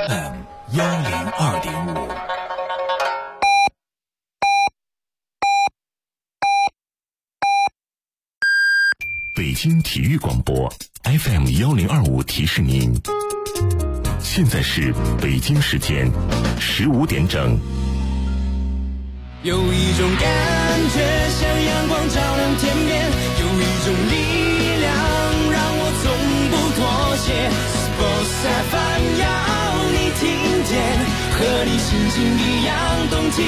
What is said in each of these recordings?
FM 102.5。北京体育广播 FM 1025提示您，现在是北京时间15点整。 有一种感觉像阳光照亮天边，有一种力量让我从不妥协。Sports FM 要你听见，和你心情一样动起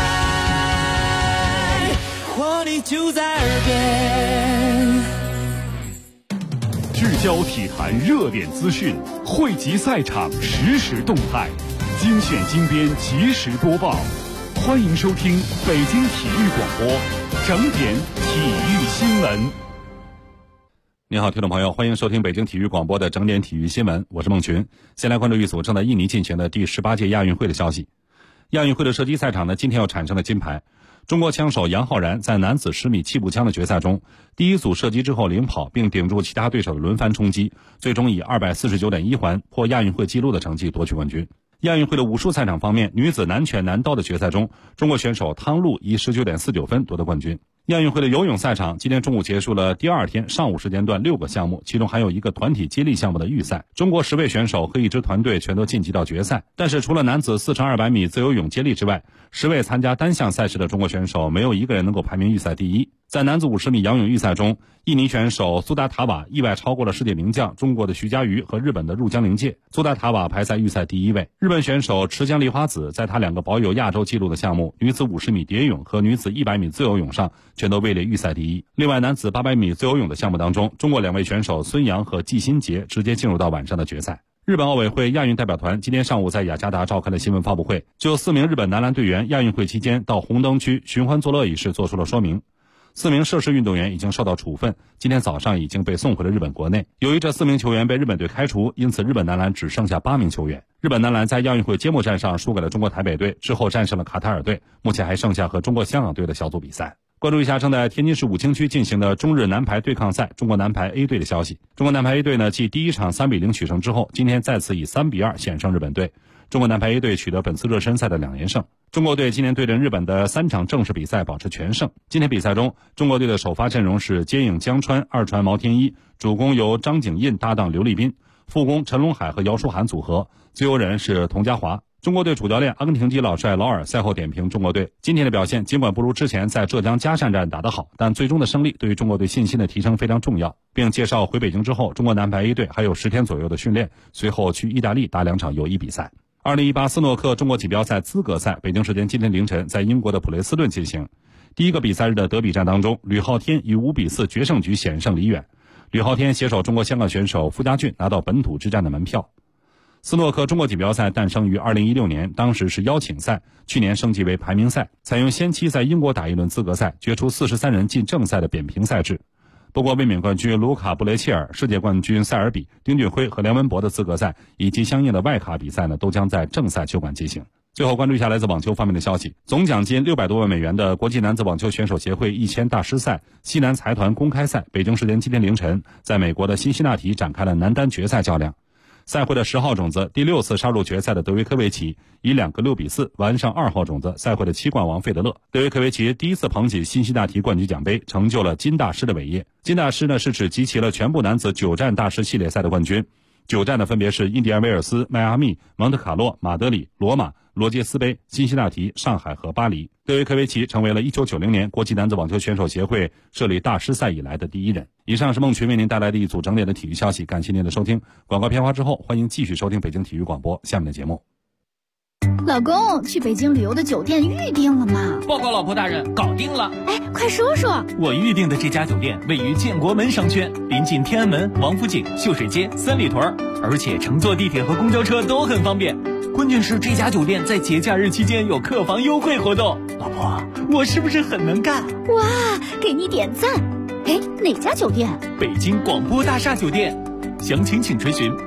来，活力就在耳边。 聚焦体坛热点资讯，汇集赛场实时动态，精选精编及时播报。欢迎收听北京体育广播整点体育新闻。 你好，听众朋友，欢迎收听北京体育广播的整点体育新闻，我是孟群。先来关注一组正在印尼进行的第18届亚运会的消息。亚运会的射击赛场呢，今天又产生了金牌。中国枪手杨浩然在男子10米气步枪的决赛中，第一组射击之后领跑，并顶住其他对手的轮番冲击，最终以249.1环破亚运会纪录的成绩夺取冠军。亚运会的武术赛场方面，女子男拳男刀的决赛中，中国选手汤露以19.49分夺得冠军。亚运会的游泳赛场今天中午结束了第二天上午时间段6个项目，其中还有一个团体接力项目的预赛。中国10位选手和一支团队全都晋级到决赛，但是除了男子4×200米自由泳接力之外，10位参加单项赛事的中国选手没有一个人能够排名预赛第一。在男子50米仰泳预赛中，印尼选手苏达塔瓦意外超过了世界名将中国的徐嘉余和日本的入江陵介，苏达塔瓦排在预赛第一位。日本选手池江梨花子在他2个保有亚洲纪录的项目女子50米蝶泳和女子100米自由泳上全都位列预赛第一。另外，男子800米自由泳的项目当中，中国2位选手孙杨和季新杰直接进入到晚上的决赛。日本奥委会亚运代表团今天上午在雅加达召开了新闻发布会，就4名日本男篮队员亚运会期间到红灯区寻欢作乐一事做出了说明。4名涉事运动员已经受到处分，今天早上已经被送回了日本国内。由于这4名球员被日本队开除，因此日本男篮只剩下8名球员。日本男篮在亚运会揭幕战上输给了中国台北队，之后战胜了卡塔尔队，目前还剩下和中国香港队的小组比赛。关注一下正在天津市武清区进行的中日男排对抗赛中国男排 A 队的消息。中国男排 A 队呢，继第一场3-0取胜之后，今天再次以3-2险胜日本队。中国男排 A 队取得本次热身赛的2连胜。中国队今年对阵日本的3场正式比赛保持全胜。今天比赛中，中国队的首发阵容是接应江川、二传毛天一，主攻由张景印搭档刘立斌，副攻陈龙海和姚舒涵组合，自由人是佟家华。中国队主教练阿根廷籍老帅劳尔赛后点评中国队今天的表现，尽管不如之前在浙江嘉善站打得好，但最终的胜利对于中国队信心的提升非常重要，并介绍回北京之后，中国男排 A 队还有10天左右的训练，随后去意大利打2场友谊比赛。2018斯诺克中国锦标赛资格赛北京时间今天凌晨在英国的普雷斯顿进行。第一个比赛日的德比战当中，吕浩天以5-4决胜局险胜李远，吕浩天携手中国香港选手傅家俊拿到本土之战的门票。斯诺克中国锦标赛诞生于2016年，当时是邀请赛，去年升级为排名赛，采用先期在英国打一轮资格赛，决出43人进正赛的扁平赛制。不过卫冕冠军卢卡布雷切尔、世界冠军塞尔比、丁俊晖和梁文博的资格赛以及相应的外卡比赛呢，都将在正赛球馆进行。最后关注一下来自网球方面的消息，总奖金600多万美元的国际男子网球选手协会1000大师赛西南财团公开赛，北京时间今天凌晨在美国的辛辛那提展开了男单决赛较量。赛会的10号种子第6次杀入决赛的德维科维奇以2个6-4完胜2号种子赛会的7冠王费德勒。德维科维奇第一次捧起辛辛那提冠军奖杯，成就了金大师的伟业。金大师呢是指集齐了全部男子9战大师系列赛的冠军，9站呢分别是印第安威尔斯、迈阿密、蒙特卡洛、马德里、罗马、罗杰斯杯、辛辛那提、上海和巴黎。德维科维奇成为了1990年国际男子网球选手协会设立大师赛以来的第一人。以上是孟群为您带来的一组整点的体育消息，感谢您的收听。广告片花之后，欢迎继续收听北京体育广播下面的节目。 老公，去北京旅游的酒店预定了吗？ 报告老婆大人，搞定了。 哎，快说说。 我预定的这家酒店位于建国门商圈，临近天安门、王府井、秀水街、三里屯，而且乘坐地铁和公交车都很方便。关键是这家酒店在节假日期间有客房优惠活动。老婆，我是不是很能干？ 哇，给你点赞。哎，哪家酒店？ 北京广播大厦酒店。详情请垂询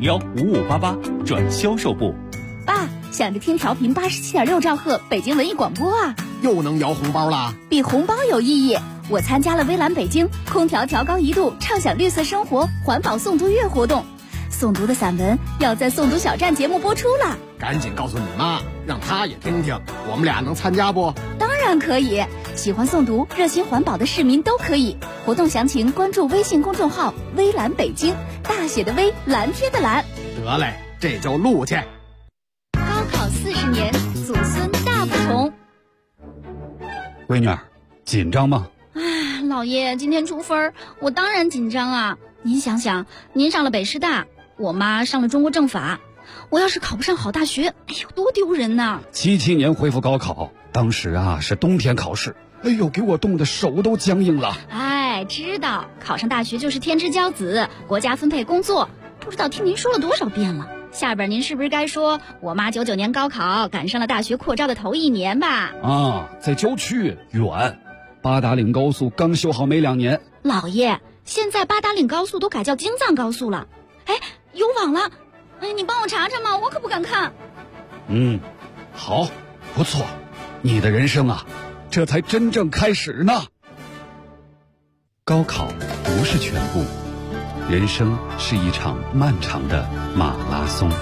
8501-5588转销售部。 爸，想着听调频87.6兆赫北京文艺广播啊， 又能摇红包啦！ 比红包有意义。我参加了微蓝北京空调调高1度，畅享绿色生活环保诵读月活动。 诵读的散文要在诵读小站节目播出了。 赶紧告诉你妈，让她也听听，我们俩能参加不？ 当然可以，喜欢诵读、热心环保的市民都可以。活动详情关注微信公众号“微蓝北京”，大写的微，蓝天的蓝。 得嘞，这就录去。 高考40年，祖孙大不同。 闺女儿，紧张吗？ 老爷，今天出分，我当然紧张啊！您想想，您上了北师大，我妈上了中国政法，我要是考不上好大学，哎呦，多丢人呐 ！77年恢复高考，当时是冬天考试，哎呦，给我冻得手都僵硬了。 哎，知道考上大学就是天之骄子，国家分配工作，不知道听您说了多少遍了。下边您是不是该说我妈99年高考赶上了大学扩招的头1年吧？ 在郊区远，八达岭高速刚修好没2年。 老爷，现在八达岭高速都改叫京藏高速了，哎，有网了，哎，你帮我查查嘛，我可不敢看。 好，不错，你的人生这才真正开始呢。高考不是全部，人生是一场漫长的马拉松。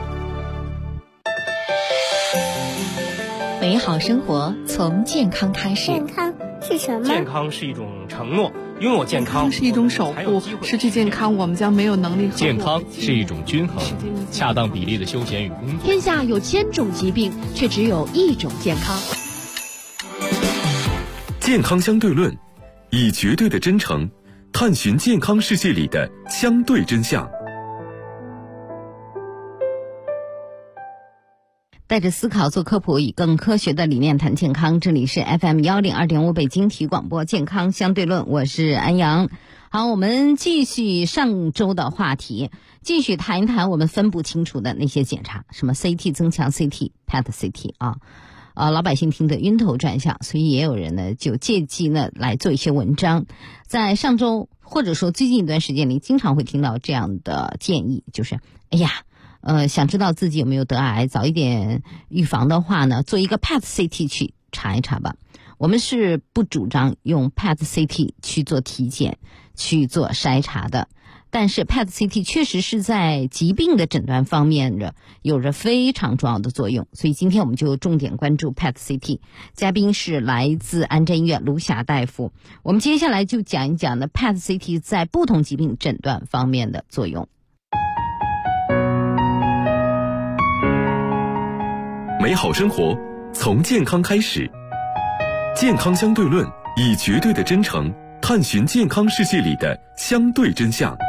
美好生活从健康开始。 健康是什么？ 健康是一种承诺，拥有健康是一种守护，失去健康我们将没有能力。 健康是一种均衡，恰当比例的休闲与工作。 天下有1000种疾病，却只有1种健康。 健康相对论，以绝对的真诚探寻健康世界里的相对真相。 带着思考做科普，以更科学的理念谈健康。这里是 FM 102.5北京体育广播健康相对论，我是安阳。好，我们继续上周的话题，继续谈一谈我们分不清楚的那些检查，什么 CT 增强 CT、PET CT 老百姓听得晕头转向，所以也有人呢就借机呢来做一些文章。在上周或者说最近一段时间里，经常会听到这样的建议，就是想知道自己有没有得癌，早一点预防的话呢，做一个 PET CT 去查一查吧。我们是不主张用 PET CT 去做体检、去做筛查的，但是 PET CT 确实是在疾病的诊断方面有着非常重要的作用，所以今天我们就重点关注 PET CT。嘉宾是来自安贞医院卢霞大夫，我们接下来就讲一讲呢 PET CT 在不同疾病诊断方面的作用。 美好生活从健康开始，健康相对论，以绝对的真诚探寻健康世界里的相对真相。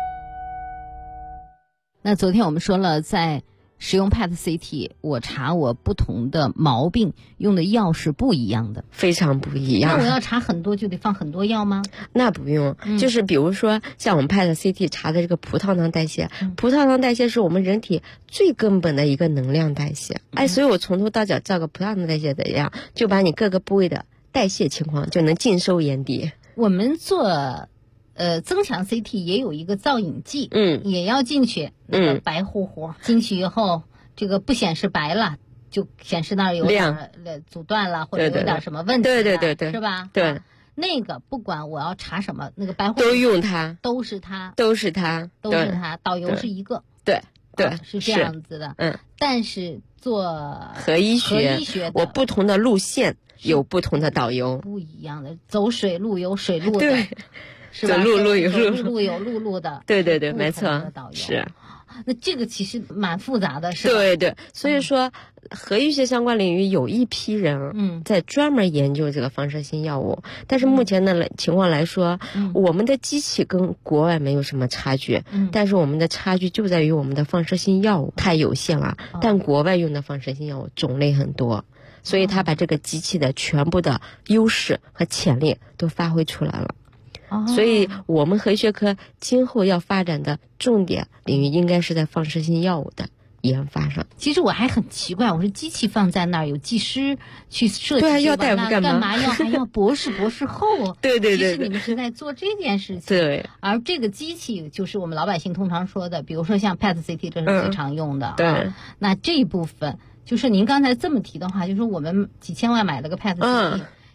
那昨天我们说了，在使用 PET CT 我查我不同的毛病用的药是不一样的， 非常不一样。 那我要查很多就得放很多药吗？ 那不用，就是比如说像我们 PET CT 查的这个葡萄糖代谢，葡萄糖代谢是我们人体最根本的一个能量代谢。所以我从头到脚照个葡萄糖代谢怎样，就把你各个部位的代谢情况就能尽收眼底。 我们做增强 CT 也有一个造影剂，也要进去，那个白乎乎，进去以后这个不显示白了，就显示那儿有点阻断了，或者有点什么问题了， 对， 是吧？ 对， 那个不管我要查什么，那个白乎都用它， 都是它，导游是一个， 对， 是这样子的，但是做核医学我不同的路线有不同的导游， 不一样的，走水路有水路的， 对。 是吧？ 路有路有路的， 对，没错，是。 那这个其实蛮复杂的，是吧？ 对，所以说核医学相关领域有一批人在专门研究这个放射性药物，但是目前的情况来说，我们的机器跟国外没有什么差距，但是我们的差距就在于我们的放射性药物太有限了，但国外用的放射性药物种类很多，所以他把这个机器的全部的优势和潜力都发挥出来了。所以我们核医学科今后要发展的重点领域应该是在放射性药物的研发上。 其实我还很奇怪，我说机器放在那儿，有技师去设计， 对，要大夫干嘛还要博士后？ 对， 其实你们是在做这件事情。 对， 而这个机器就是我们老百姓通常说的，比如说像 PET CT 这是最常用的， 对。 那这一部分就是您刚才这么提的话，就是我们几千万买了个 PET CT。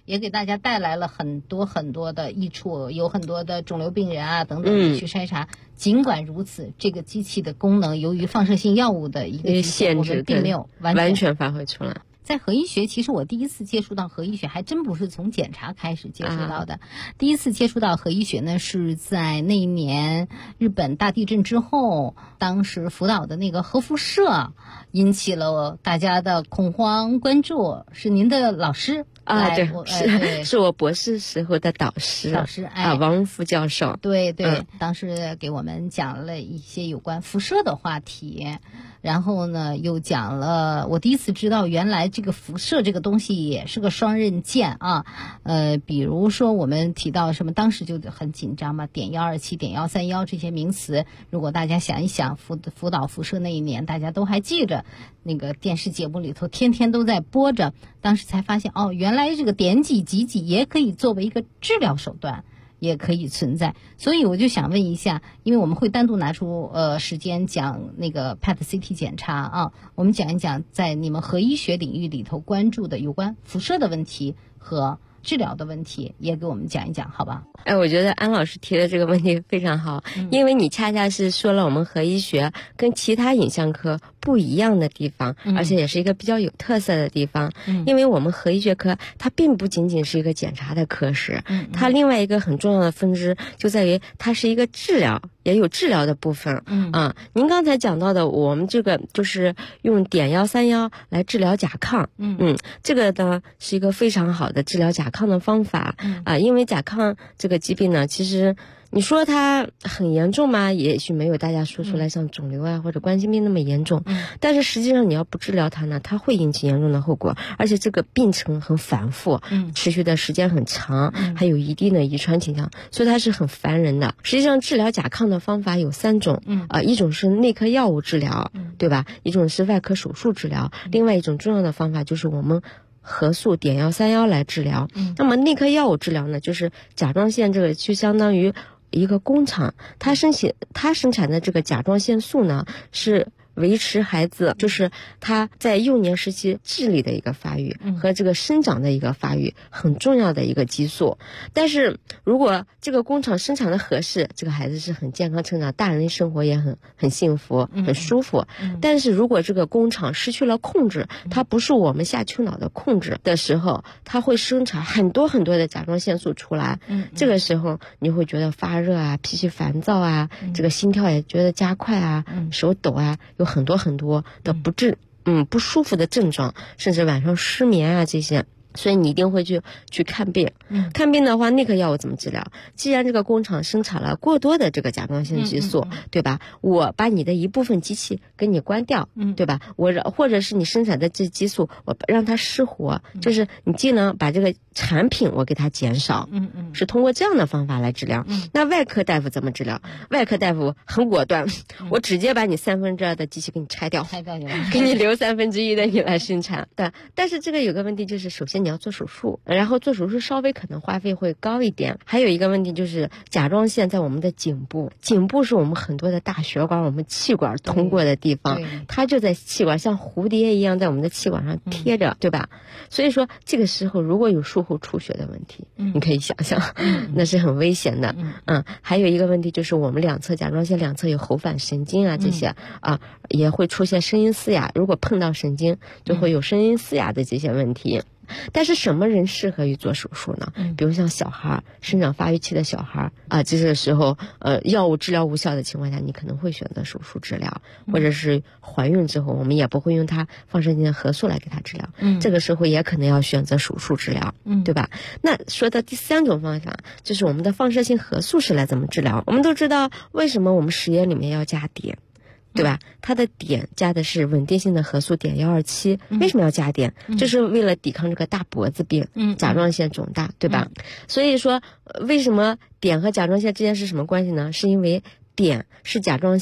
也给大家带来了很多很多的益处，有很多的肿瘤病人啊等等去筛查。尽管如此，这个机器的功能由于放射性药物的一个限制， 我们并没有完全发挥出来。 在核医学，其实我第一次接触到核医学还真不是从检查开始接触到的。第一次接触到核医学呢，是在那一年日本大地震之后，当时福岛的那个核辐射引起了大家的恐慌关注，是您的老师对，是我博士时候的导师王副教授。 对，当时给我们讲了一些有关辐射的话题，然后呢又讲了我第一次知道原来这个辐射这个东西也是个双刃剑啊。比如说我们提到什么，当时就很紧张嘛，碘127、碘131这些名词，如果大家想一想福岛辐射那一年，大家都还记着，那个电视节目里头天天都在播着，当时才发现原来这个碘几几几也可以作为一个治疗手段，也可以存在。所以我就想问一下，因为我们会单独拿出时间讲那个 PET-CT 检查啊，我们讲一讲在你们核医学领域里头关注的有关辐射的问题和治疗的问题，也给我们讲一讲好吧？ 我觉得安老师提的这个问题非常好，因为你恰恰是说了我们核医学跟其他影像科不一样的地方，而且也是一个比较有特色的地方。因为我们核医学科它并不仅仅是一个检查的科室，它另外一个很重要的分支就在于它是一个治疗，也有治疗的部分。您刚才讲到的，我们这个就是用碘131来治疗甲亢。这个呢是一个非常好的治疗甲亢的方法。因为甲亢这个疾病呢，其实你说它很严重吗？也许没有大家说出来像肿瘤啊或者冠心病那么严重，但是实际上你要不治疗它呢，它会引起严重的后果，而且这个病程很反复，持续的时间很长，还有一定的遗传倾向，所以它是很烦人的。实际上治疗甲亢的方法有3种，一种是内科药物治疗，对吧？一种是外科手术治疗，另外一种重要的方法就是我们核素碘131来治疗。那么内科药物治疗呢，就是甲状腺这个就相当于一个工厂，它生产的这个甲状腺素呢，是维持孩子就是他在幼年时期智力的一个发育和这个生长的一个发育很重要的一个激素。但是如果这个工厂生产的合适，这个孩子是很健康成长，大人生活也很幸福很舒服。但是如果这个工厂失去了控制，它不是我们下丘脑的控制的时候，它会生产很多很多的甲状腺素出来。这个时候你会觉得发热啊，脾气烦躁啊，这个心跳也觉得加快啊，手抖啊，有很多很多的不舒服的症状，甚至晚上失眠啊这些。所以你一定会去看病。看病的话，内科药物怎么治疗？既然这个工厂生产了过多的这个甲状腺激素，对吧？我把你的一部分机器给你关掉，对吧？或者是你生产的这激素，我让它失活，就是你既能把这个产品我给它减少，是通过这样的方法来治疗。那外科大夫怎么治疗？外科大夫很果断，我直接把你2/3的机器给你拆掉，给你留1/3的你来生产。对，但是这个有个问题就是，首先你要做手术，然后做手术稍微可能花费会高一点。还有一个问题就是甲状腺在我们的颈部是我们很多的大血管，我们气管通过的地方，它就在气管像蝴蝶一样在我们的气管上贴着，对吧？所以说这个时候如果有术后出血的问题，你可以想象，那是很危险的。还有一个问题就是我们甲状腺两侧有喉返神经啊，这些也会出现声音嘶哑，如果碰到神经就会有声音嘶哑的这些问题。但是什么人适合于做手术呢？比如像小孩，生长发育期的小孩这个时候药物治疗无效的情况下，你可能会选择手术治疗，或者是怀孕之后我们也不会用它放射性的核素来给它治疗，这个时候也可能要选择手术治疗，对吧？那说到第3种方法，就是我们的放射性核素是来怎么治疗。我们都知道为什么我们食盐里面要加碘，对吧？它的碘加的是稳定性的核素碘127，为什么要加碘？就是为了抵抗这个大脖子病，甲状腺肿大，对吧？所以说为什么碘和甲状腺之间是什么关系呢？是因为碘是甲状腺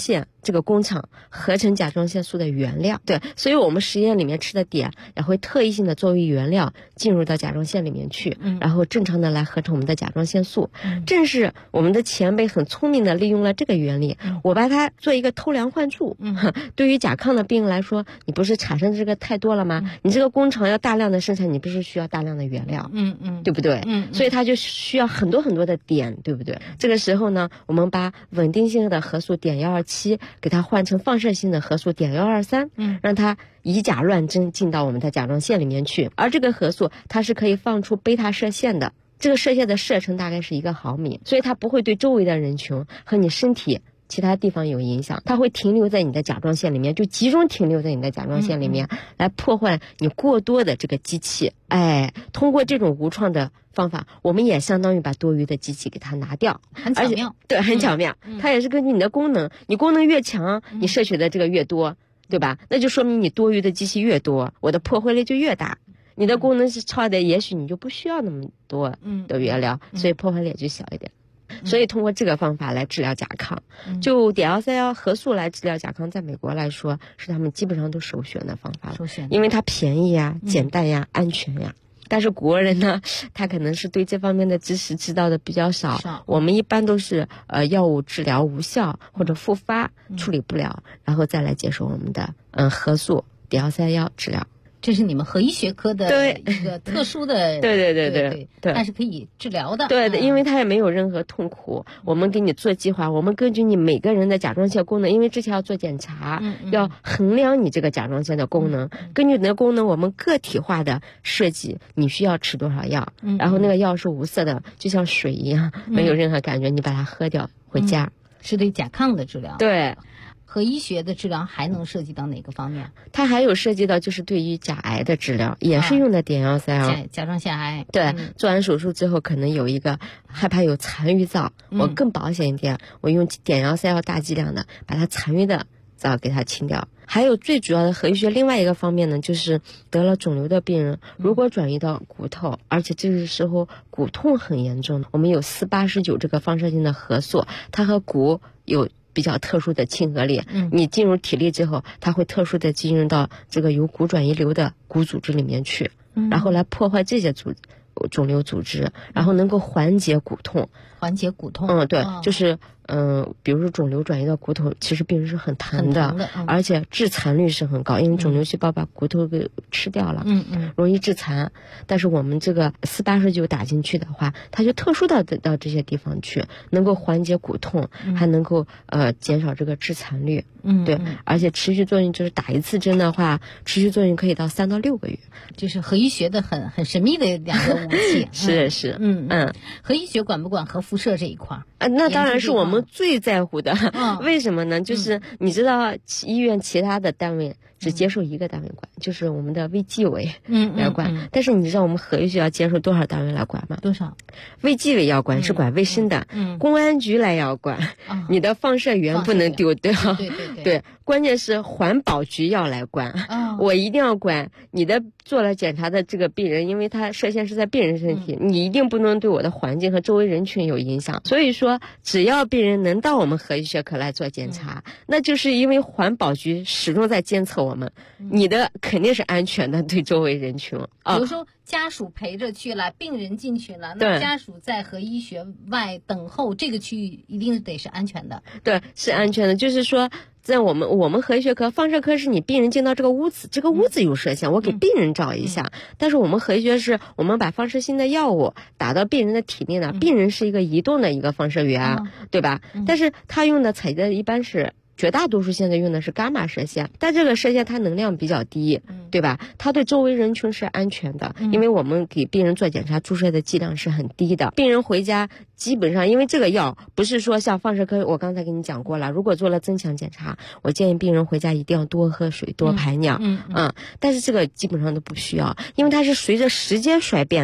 这个工厂合成甲状腺素的原料。对，所以我们实验里面吃的碘也会特异性的作为原料进入到甲状腺里面去，然后正常的来合成我们的甲状腺素。正是我们的前辈很聪明的利用了这个原理，我把它做一个偷梁换柱。对于甲亢的病人来说，你不是产生这个太多了吗？你这个工厂要大量的生产，你不是需要大量的原料，对不对？所以它就需要很多很多的碘，对不对？这个时候呢，我们把稳定性的核素碘127给它换成放射性的核素碘123，让它以甲乱真进到我们的甲状腺里面去。而这个核素它是可以放出贝塔射线的，这个射线的射程大概是1毫米，所以它不会对周围的人群和你身体其他地方有影响，它会停留在你的甲状腺里面，就集中停留在你的甲状腺里面，来破坏你过多的这个机器。通过这种无创的方法，我们也相当于把多余的机器给它拿掉， 很巧妙。 对，很巧妙。它也是根据你的功能，你功能越强，你摄取的这个越多，对吧？那就说明你多余的机器越多，我的破坏力就越大。你的功能是超的，也许你就不需要那么多的原料，所以破坏力也就小一点。所以通过这个方法来治疗甲亢，就碘131核素来治疗甲亢，在美国来说是他们基本上都首选的方法了，因为它便宜呀、简单呀、安全呀。但是国人呢，他可能是对这方面的知识知道的比较少。我们一般都是药物治疗无效或者复发处理不了，然后再来接受我们的核素碘131治疗。 这是你们核医学科的一个特殊的对， 但是可以治疗的。 对，因为它也没有任何痛苦。我们给你做计划，我们根据你每个人的甲状腺功能，因为之前要做检查，要衡量你这个甲状腺的功能，根据你的功能，我们个体化的设计你需要吃多少药，然后那个药是无色的，就像水一样，没有任何感觉，你把它喝掉回家。 是对甲亢的治疗。 对。 核医学的治疗还能涉及到哪个方面？ 它还有涉及到就是对于甲癌的治疗，也是用的碘131。 甲状腺癌。 对，做完手术之后可能有一个害怕有残余灶，我更保险一点，我用碘131大剂量的把它残余的灶给它清掉。还有最主要的核医学另外一个方面呢，就是得了肿瘤的病人，如果转移到骨头，而且这个时候骨痛很严重，我们有489这个放射性的核素，它和骨有比较特殊的亲和力，你进入体力之后，它会特殊的进入到这个有骨转移瘤的骨组织里面去，然后来破坏这些肿瘤组织，然后能够缓解骨痛。对，就是比如说肿瘤转移到骨头，其实病人是很疼的，而且致残率是很高，因为肿瘤细胞把骨头给吃掉了，容易致残。但是我们这个489打进去的话，它就特殊到这些地方去，能够缓解骨痛，还能够减少这个致残率。对，而且持续作用就是打一次针的话，持续作用可以到3到6个月。 就是核医学的很神秘的两个武器。 是。 核医学管不管核辐射这一块？ 那当然是我们最在乎的。为什么呢？就是你知道医院其他的单位只接受一个单位管，就是我们的卫计委来管。但是你知道我们核医学要接受多少单位来管吗？ 多少？ 卫计委要管，是管卫生的。公安局来要管，你的放射源不能丢掉。对，关键是环保局要来管。我一定要管你的做了检查的这个病人，因为他射线是在病人身体，你一定不能对我的环境和周围人群有影响。所以说，只要病人能到我们核医学科来做检查，那就是因为环保局始终在监测我们，你的肯定是安全的，对周围人群。 比如说家属陪着去了，病人进去了，那家属在核医学外等候，这个区域一定得是安全的。 对，是安全的。就是说，在我们核医学科，放射科是你病人进到这个屋子，这个屋子有射线，我给病人照一下。但是我们核医学是我们把放射性的药物打到病人的体内呢，病人是一个移动的一个放射源，对吧？但是他用的采的一般是。绝大多数现在用的是伽马射线，但这个射线它能量比较低，对吧？它对周围人群是安全的，因为我们给病人做检查注射的剂量是很低的。病人回家基本上，因为这个药不是说像放射科，我刚才跟你讲过了，如果做了增强检查，我建议病人回家一定要多喝水、多排尿，但是这个基本上都不需要，因为它是随着时间衰变的。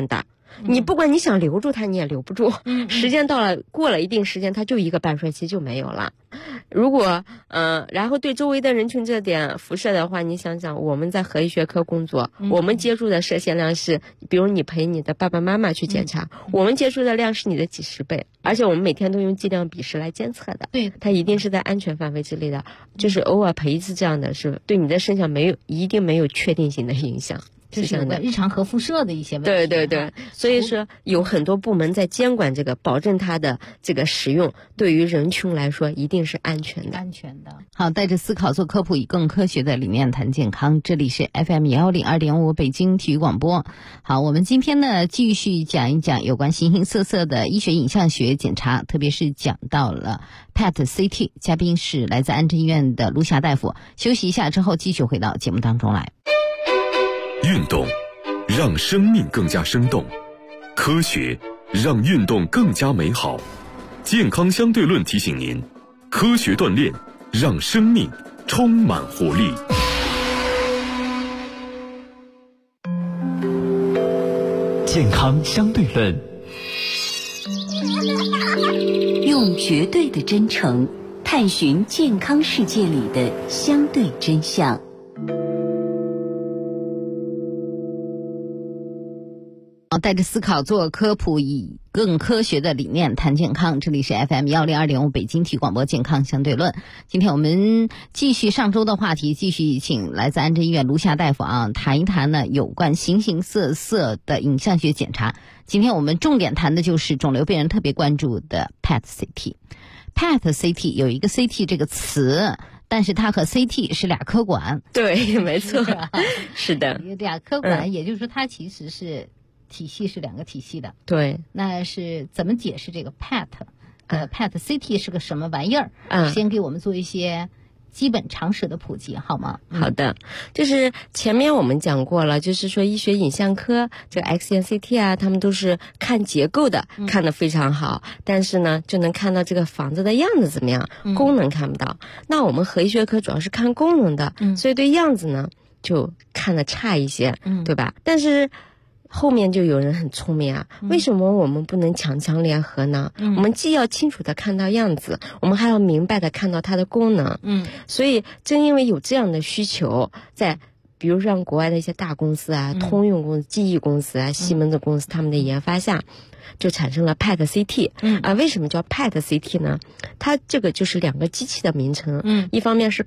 你不管你想留住它，你也留不住。时间到了，过了一定时间，它就一个半衰期就没有了。如果然后对周围的人群这点辐射的话，你想想，我们在核医学科工作，我们接触的射线量是，比如你陪你的爸爸妈妈去检查，我们接触的量是你的几10倍，而且我们每天都用剂量比试来监测的。 对， 它一定是在安全范围之内的，就是偶尔陪一次这样的，是对你的身上一定没有确定性的影响。 就是有个日常核辐射的一些问题。 对对对，所以说有很多部门在监管这个，保证它的这个使用对于人群来说一定是安全的。 安全的。好，带着思考做科普，以更科学的理念谈健康。这里是 FM 102.5北京体育广播。好，我们今天呢继续讲一讲有关形形色色的医学影像学检查，特别是讲到了 PET-CT。嘉宾是来自安贞医院的卢霞大夫。休息一下之后，继续回到节目当中来。 运动让生命更加生动，科学让运动更加美好。健康相对论提醒您，科学锻炼让生命充满活力。 健康相对论， 用绝对的真诚探寻健康世界里的相对真相。 带着思考做科普，以更科学的理念谈健康。这里是 FM 102.5北京体育广播健康相对论。今天我们继续上周的话题，继续请来自安贞医院卢霞大夫谈一谈呢有关形形色色的影像学检查。今天我们重点谈的就是肿瘤病人特别关注的 PET-CT。PET-CT 有一个 CT 这个词，但是它和 CT 是俩科管。 对，没错，是的， 俩科管，也就是说它其实是体系是两个体系的。 对， 那是怎么解释这个 PET？PET-CT 是个什么玩意儿？先给我们做一些基本常识的普及好吗？ 好的，就是前面我们讲过了，就是说医学影像科这个 X 线 CT 啊，他们都是看结构的，看得非常好，但是呢就能看到这个房子的样子怎么样，功能看不到。那我们核医学科主要是看功能的，所以对样子呢就看得差一些，对吧？但是后面就有人很聪明啊，为什么我们不能强强联合呢？我们既要清楚的看到样子，我们还要明白的看到它的功能。所以正因为有这样的需求，在比如像国外的一些大公司啊，通用公司、记忆公司啊、西门子公司他们的研发下，就产生了 PET-CT。为什么叫 PET-CT 呢？它这个就是两个机器的名称。一方面是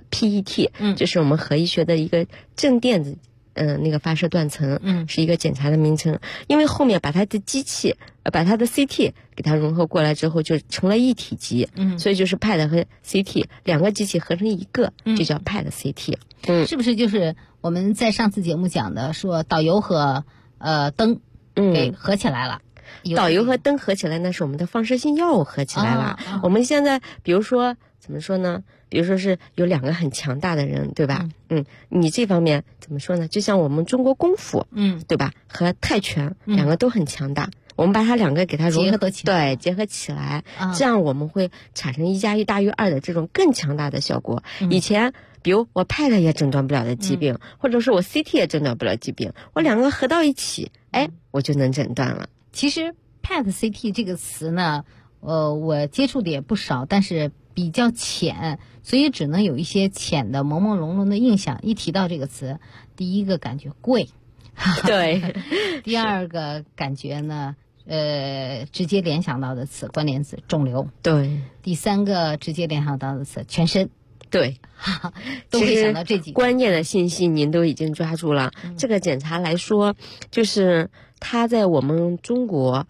PET，就是我们核医学的一个正电子那个发射断层，是一个检查的名称。因为后面把它的机器把它的 CT 给它融合过来之后，就成了一体机，所以就是 PET 和 CT 两个机器合成一个，就叫 PET-CT。 是不是就是我们在上次节目讲的，说导游和灯给合起来了？ 导游和灯合起来，那是我们的放射性药物合起来了。我们现在比如说怎么说呢？比如说是有两个很强大的人，对吧？你这方面怎么说呢？就像我们中国功夫，对吧？和泰拳两个都很强大，我们把它两个给它融合起来，对，结合起来，这样我们会产生1+1大于2的这种更强大的效果。以前比如我 PET 也诊断不了的疾病，或者是我 CT 也诊断不了疾病，我两个合到一起，我就能诊断了。 其实 PET-CT 这个词呢，我接触的也不少，但是比较浅，所以只能有一些浅的朦朦胧胧的印象。一提到这个词，第一个感觉贵， 对， 第二个感觉呢，直接联想到的词关联词肿瘤， 对， 第三个直接联想到的词全身， 对， 都会想到这几个关键的信息，您都已经抓住了。这个检查来说，就是它在我们中国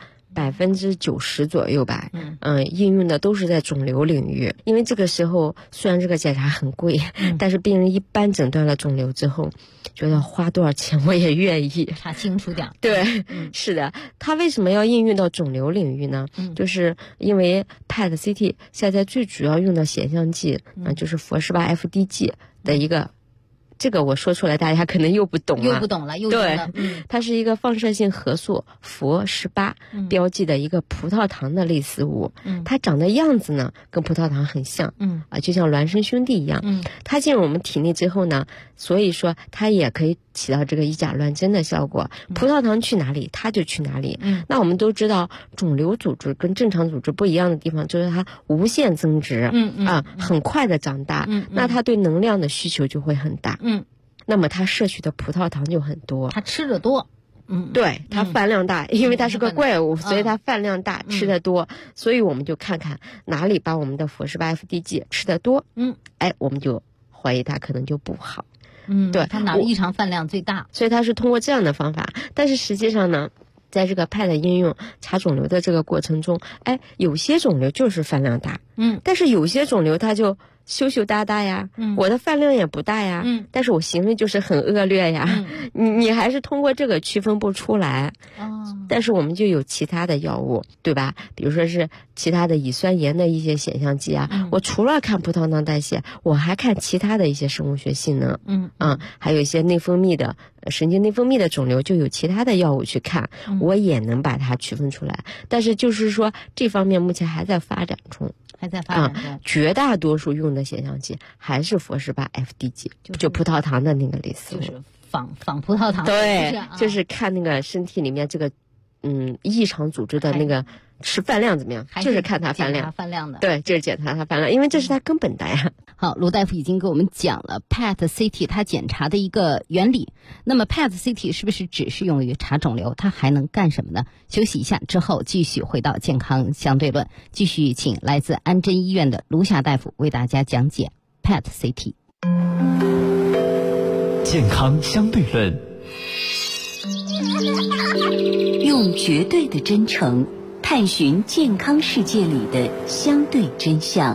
90%左右吧，应用的都是在肿瘤领域。因为这个时候虽然这个检查很贵，但是病人一般诊断了肿瘤之后，觉得花多少钱我也愿意， 查清楚点。 对，是的。它为什么要应用到肿瘤领域呢？就是因为 PET-CT 现在最主要用的显像剂，就是佛氏8 FDG 的一个。这个我说出来大家可能又不懂了，对，它是一个放射性核素佛氏8标记的一个葡萄糖的类似物，它长的样子呢跟葡萄糖很像，就像孪生兄弟一样。它进入我们体内之后呢，所以说它也可以起到这个以假乱真的效果。葡萄糖去哪里，它就去哪里。那我们都知道，肿瘤组织跟正常组织不一样的地方，就是它无限增殖，很快的长大。那它对能量的需求就会很大。那么它摄取的葡萄糖就很多， 它吃的多。 对，它饭量大，因为它是个怪物，所以它饭量大，吃的多。所以我们就看看哪里把我们的佛氏巴 FDG 吃的多，我们就怀疑它可能就不好。对， 它哪异常饭量最大， 所以它是通过这样的方法。但是实际上呢，在这个 PET 应用查肿瘤的这个过程中，有些肿瘤就是饭量大，但是有些肿瘤它就羞羞答答呀，我的饭量也不大呀，但是我行为就是很恶劣呀，你还是通过这个区分不出来。但是我们就有其他的药物，对吧？比如说是其他的乙酸盐的一些显像剂啊，我除了看葡萄糖代谢，我还看其他的一些生物学性能，还有一些内分泌的神经内分泌的肿瘤，就有其他的药物去看，我也能把它区分出来。但是就是说这方面目前还在发展中。绝大多数用的显像剂还是佛氏巴 FDG， 就葡萄糖的那个类似， 就是仿葡萄糖。 对，就是看那个身体里面这个异常组织的那个吃饭量怎么样，就是看它饭量的。 对，就是检查它饭量，因为这是它根本的呀。 好，卢大夫已经给我们讲了 PET CT 它检查的一个原理。那么 PET CT 是不是只适用于查肿瘤？它还能干什么呢？休息一下之后，继续回到健康相对论，继续请来自安贞医院的卢霞大夫为大家讲解 PET CT。 健康相对论， 用绝对的真诚探寻健康世界里的相对真相。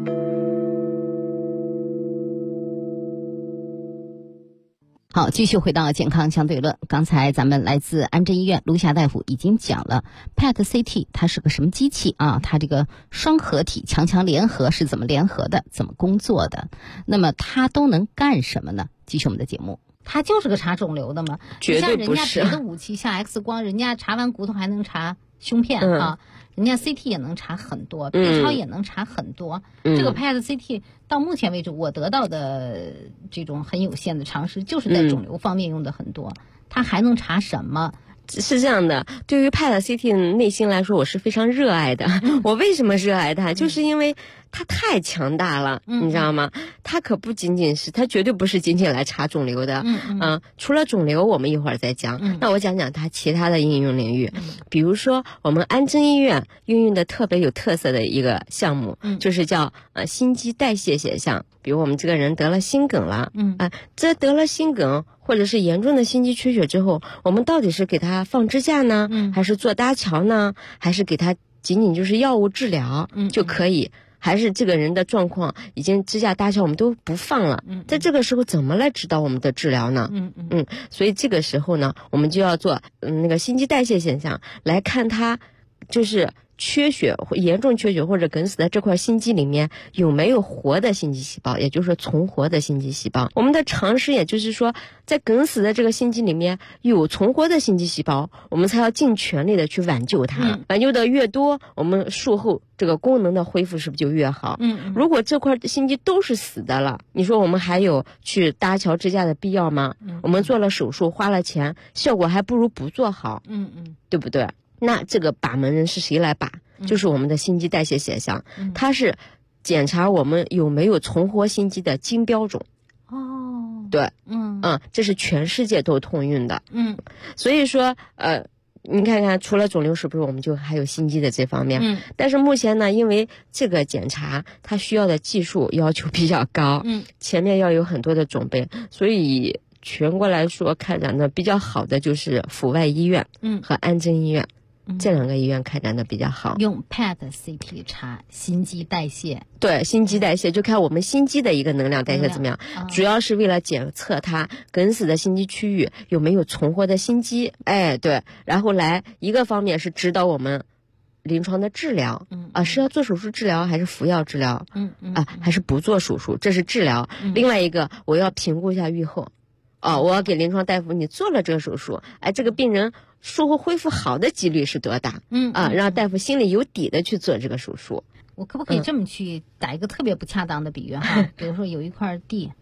好，继续回到健康相对论。刚才咱们来自安贞医院卢霞大夫已经讲了 PET CT 它是个什么机器啊？它这个双合体强强联合是怎么联合的，怎么工作的？那么它都能干什么呢？继续我们的节目。它就是个查肿瘤的吗？ 绝对不是。 像人家别的武器，像 X 光，人家查完骨头还能查胸片啊，人家 CT 也能查很多，B 超也能查很多。这个 PET CT 到目前为止我得到的这种很有限的常识，就是在肿瘤方面用的很多。它还能查什么？ 是这样的，对于 PET CT 内心来说，我是非常热爱的。我为什么热爱它？就是因为它太强大了，你知道吗？它可不仅仅是，它绝对不是仅仅来查肿瘤的。除了肿瘤，我们一会儿再讲。那我讲讲它其他的应用领域。比如说，我们安贞医院运用的特别有特色的一个项目，就是叫心肌代谢显像。比如我们这个人得了心梗了，这得了心梗或者是严重的心肌缺血之后，我们到底是给他放支架呢，还是做搭桥呢，还是给他仅仅就是药物治疗就可以？还是这个人的状况已经支架搭桥我们都不放了，在这个时候怎么来指导我们的治疗呢？所以这个时候呢，我们就要做那个心肌代谢现象，来看它就是缺血、严重缺血或者梗死的这块心肌里面有没有活的心肌细胞，也就是说存活的心肌细胞。我们的常识也就是说，在梗死的这个心肌里面有存活的心肌细胞，我们才要尽全力的去挽救它。挽救的越多，我们术后这个功能的恢复是不是就越好？如果这块心肌都是死的了，你说我们还有去搭桥支架的必要吗？我们做了手术花了钱，效果还不如不做好。对不对？那这个把门人是谁来把？就是我们的心肌代谢显像，它是检查我们有没有存活心肌的金标种。对，这是全世界都通用的。所以说你看看，除了肿瘤是不是我们就还有心肌的这方面？但是目前呢，因为这个检查它需要的技术要求比较高，前面要有很多的准备，所以全国来说开展的比较好的就是阜外医院和安贞医院。这两个医院开展的比较好， 用 PET CT 查心肌代谢。 对，心肌代谢就看我们心肌的一个能量代谢怎么样，主要是为了检测它梗死的心肌区域有没有存活的心肌。对，然后来一个方面是指导我们临床的治疗，是要做手术治疗还是服药治疗，还是不做手术，这是治疗。另外一个我要评估一下预后。我要给临床大夫，你做了这个手术，这个病人术后恢复好的几率是多大？让大夫心里有底的去做这个手术。 我可不可以这么去打一个特别不恰当的比喻哈？比如说有一块地，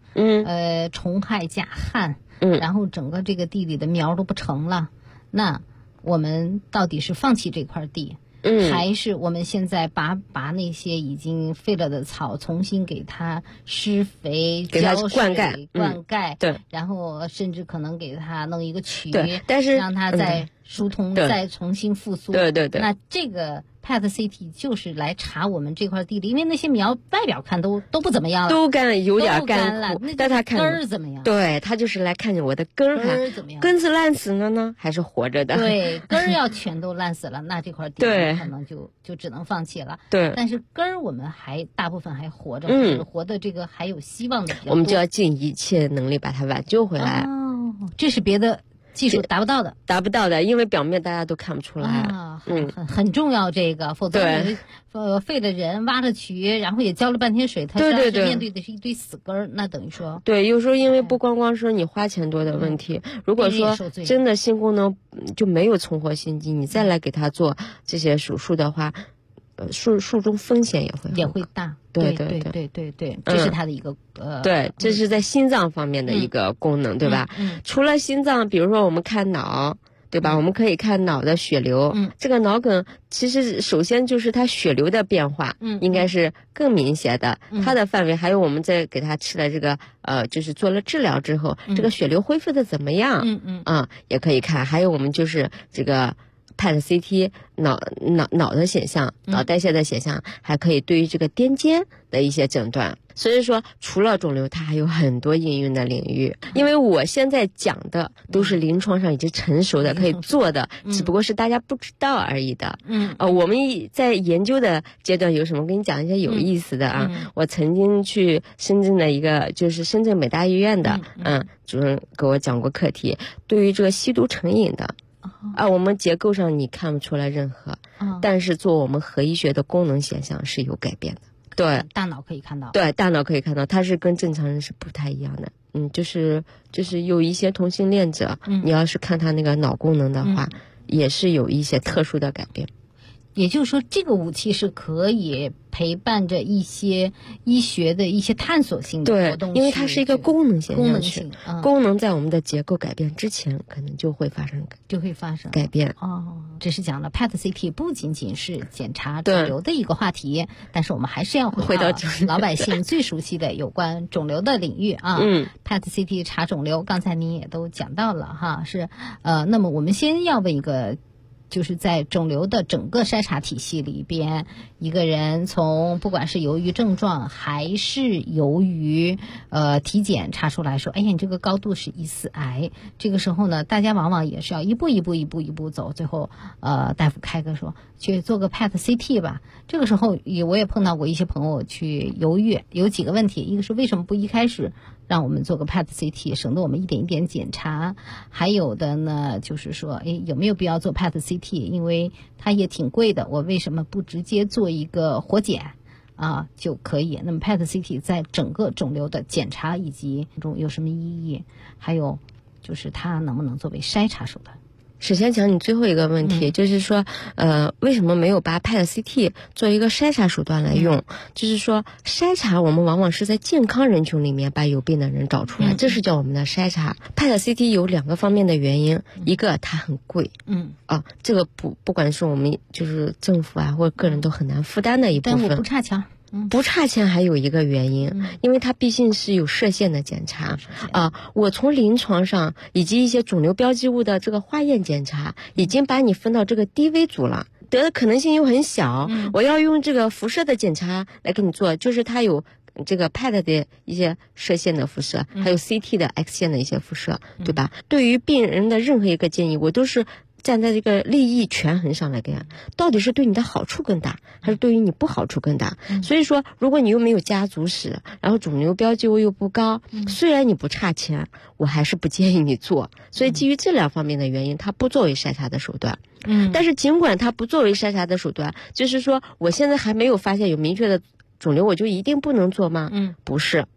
虫害加旱，然后整个这个地里的苗都不成了，那我们到底是放弃这块地，还是我们现在拔那些已经废了的草，重新给它施肥、 给它灌溉，对， 然后甚至可能给它弄一个渠， 对，但是让它再疏通，再重新复苏。 对。 那这个 PET-CT 就是来查我们这块地里，因为那些苗外表看都不怎么样了， 都干，有点干了， 但它看根儿怎么样？ 对，它就是来看见我的根儿怎么样？ 根子烂死了呢，还是活着的？ 对，根儿要全都烂死了，那这块地可能就只能放弃了。 对， 但是根儿我们还大部分还活着，活的这个还有希望的比较多， 我们就要尽一切能力把它挽救回来。 这是别的技术达不到的，因为表面大家都看不出来很重要这个，否则你费了人挖了渠，然后也浇了半天水，它实际上面对的是一堆死根儿，那等于说对，有时候因为不光光说你花钱多的问题，如果说真的新功能就没有重获新机，你再来给他做这些手术的话，术中风险也会大。 对， 这是它的一个对，这是在心脏方面的一个功能，对吧？除了心脏，比如说我们看脑，对吧？我们可以看脑的血流，这个脑梗其实首先就是它血流的变化，应该是更明显的，它的范围，还有我们在给它吃了这个就是做了治疗之后，这个血流恢复的怎么样？也可以看，还有我们就是这个PET-CT 脑的显像，脑代谢的显像，还可以对于这个癫痫的一些诊断。所以说除了肿瘤，它还有很多应用的领域。因为我现在讲的都是临床上已经成熟的可以做的，只不过是大家不知道而已的。我们在研究的阶段有什么，跟你讲一些有意思的啊。我曾经去深圳的一个就是深圳美大医院的主任给我讲过课题，对于这个吸毒成瘾的我们结构上你看不出来任何，但是做我们核医学的功能显像是有改变的。对， 大脑可以看到。 对，大脑可以看到，它是跟正常人是不太一样的。就是有一些同性恋者，你要是看他那个脑功能的话，也是有一些特殊的改变。 也就是说，这个武器是可以陪伴着一些医学的一些探索性的活动， 因为它是一个功能现象，功能在我们的结构改变之前，可能就会发生改变。 这是讲了 PET-CT 不仅仅是检查肿瘤的一个话题，但是我们还是要回到老百姓最熟悉的有关肿瘤的领域啊。PET-CT 查肿瘤，刚才您也都讲到了哈，是那么我们先要问一个。就是在肿瘤的整个筛查体系里边，一个人从不管是由于症状还是由于体检查出来说，哎呀，你这个高度是疑似癌，这个时候呢，大家往往也是要一步一步走，最后大夫开个说去做个 PET-CT 吧。这个时候我也碰到过一些朋友去犹豫，有几个问题，一个是为什么不一开始让我们做个 PET-CT， 省得我们一点一点检查，还有的呢就是说，有没有必要做 PET-CT， 因为它也挺贵的，我为什么不直接做一个活检就可以？那么 PET-CT 在整个肿瘤的检查以及中有什么意义？还有就是它能不能作为筛查手段？ 首先讲你最后一个问题，就是说为什么没有把 PET-CT 做一个筛查手段来用？就是说筛查我们往往是在健康人群里面把有病的人找出来，这是叫我们的筛查。PET-CT 有2个方面的原因，一个它很贵，这个不管是我们就是政府或者个人都很难负担的一部分。 但我不差钱。 不差钱还有一个原因，因为它毕竟是有射线的检查我从临床上以及一些肿瘤标记物的这个化验检查，已经把你分到这个低危组了，得的可能性又很小。我要用这个辐射的检查来给你做，就是它有这个 PET 的一些射线的辐射，还有 CT 的 X 线的一些辐射，对吧？对于病人的任何一个建议，我都是站在这个利益权衡上来看，到底是对你的好处更大，还是对于你不好处更大？所以说，如果你又没有家族史，然后肿瘤标记物又不高，虽然你不差钱，我还是不建议你做。所以基于这2方面的原因，它不作为筛查的手段。但是尽管它不作为筛查的手段，就是说我现在还没有发现有明确的肿瘤，我就一定不能做吗？不是。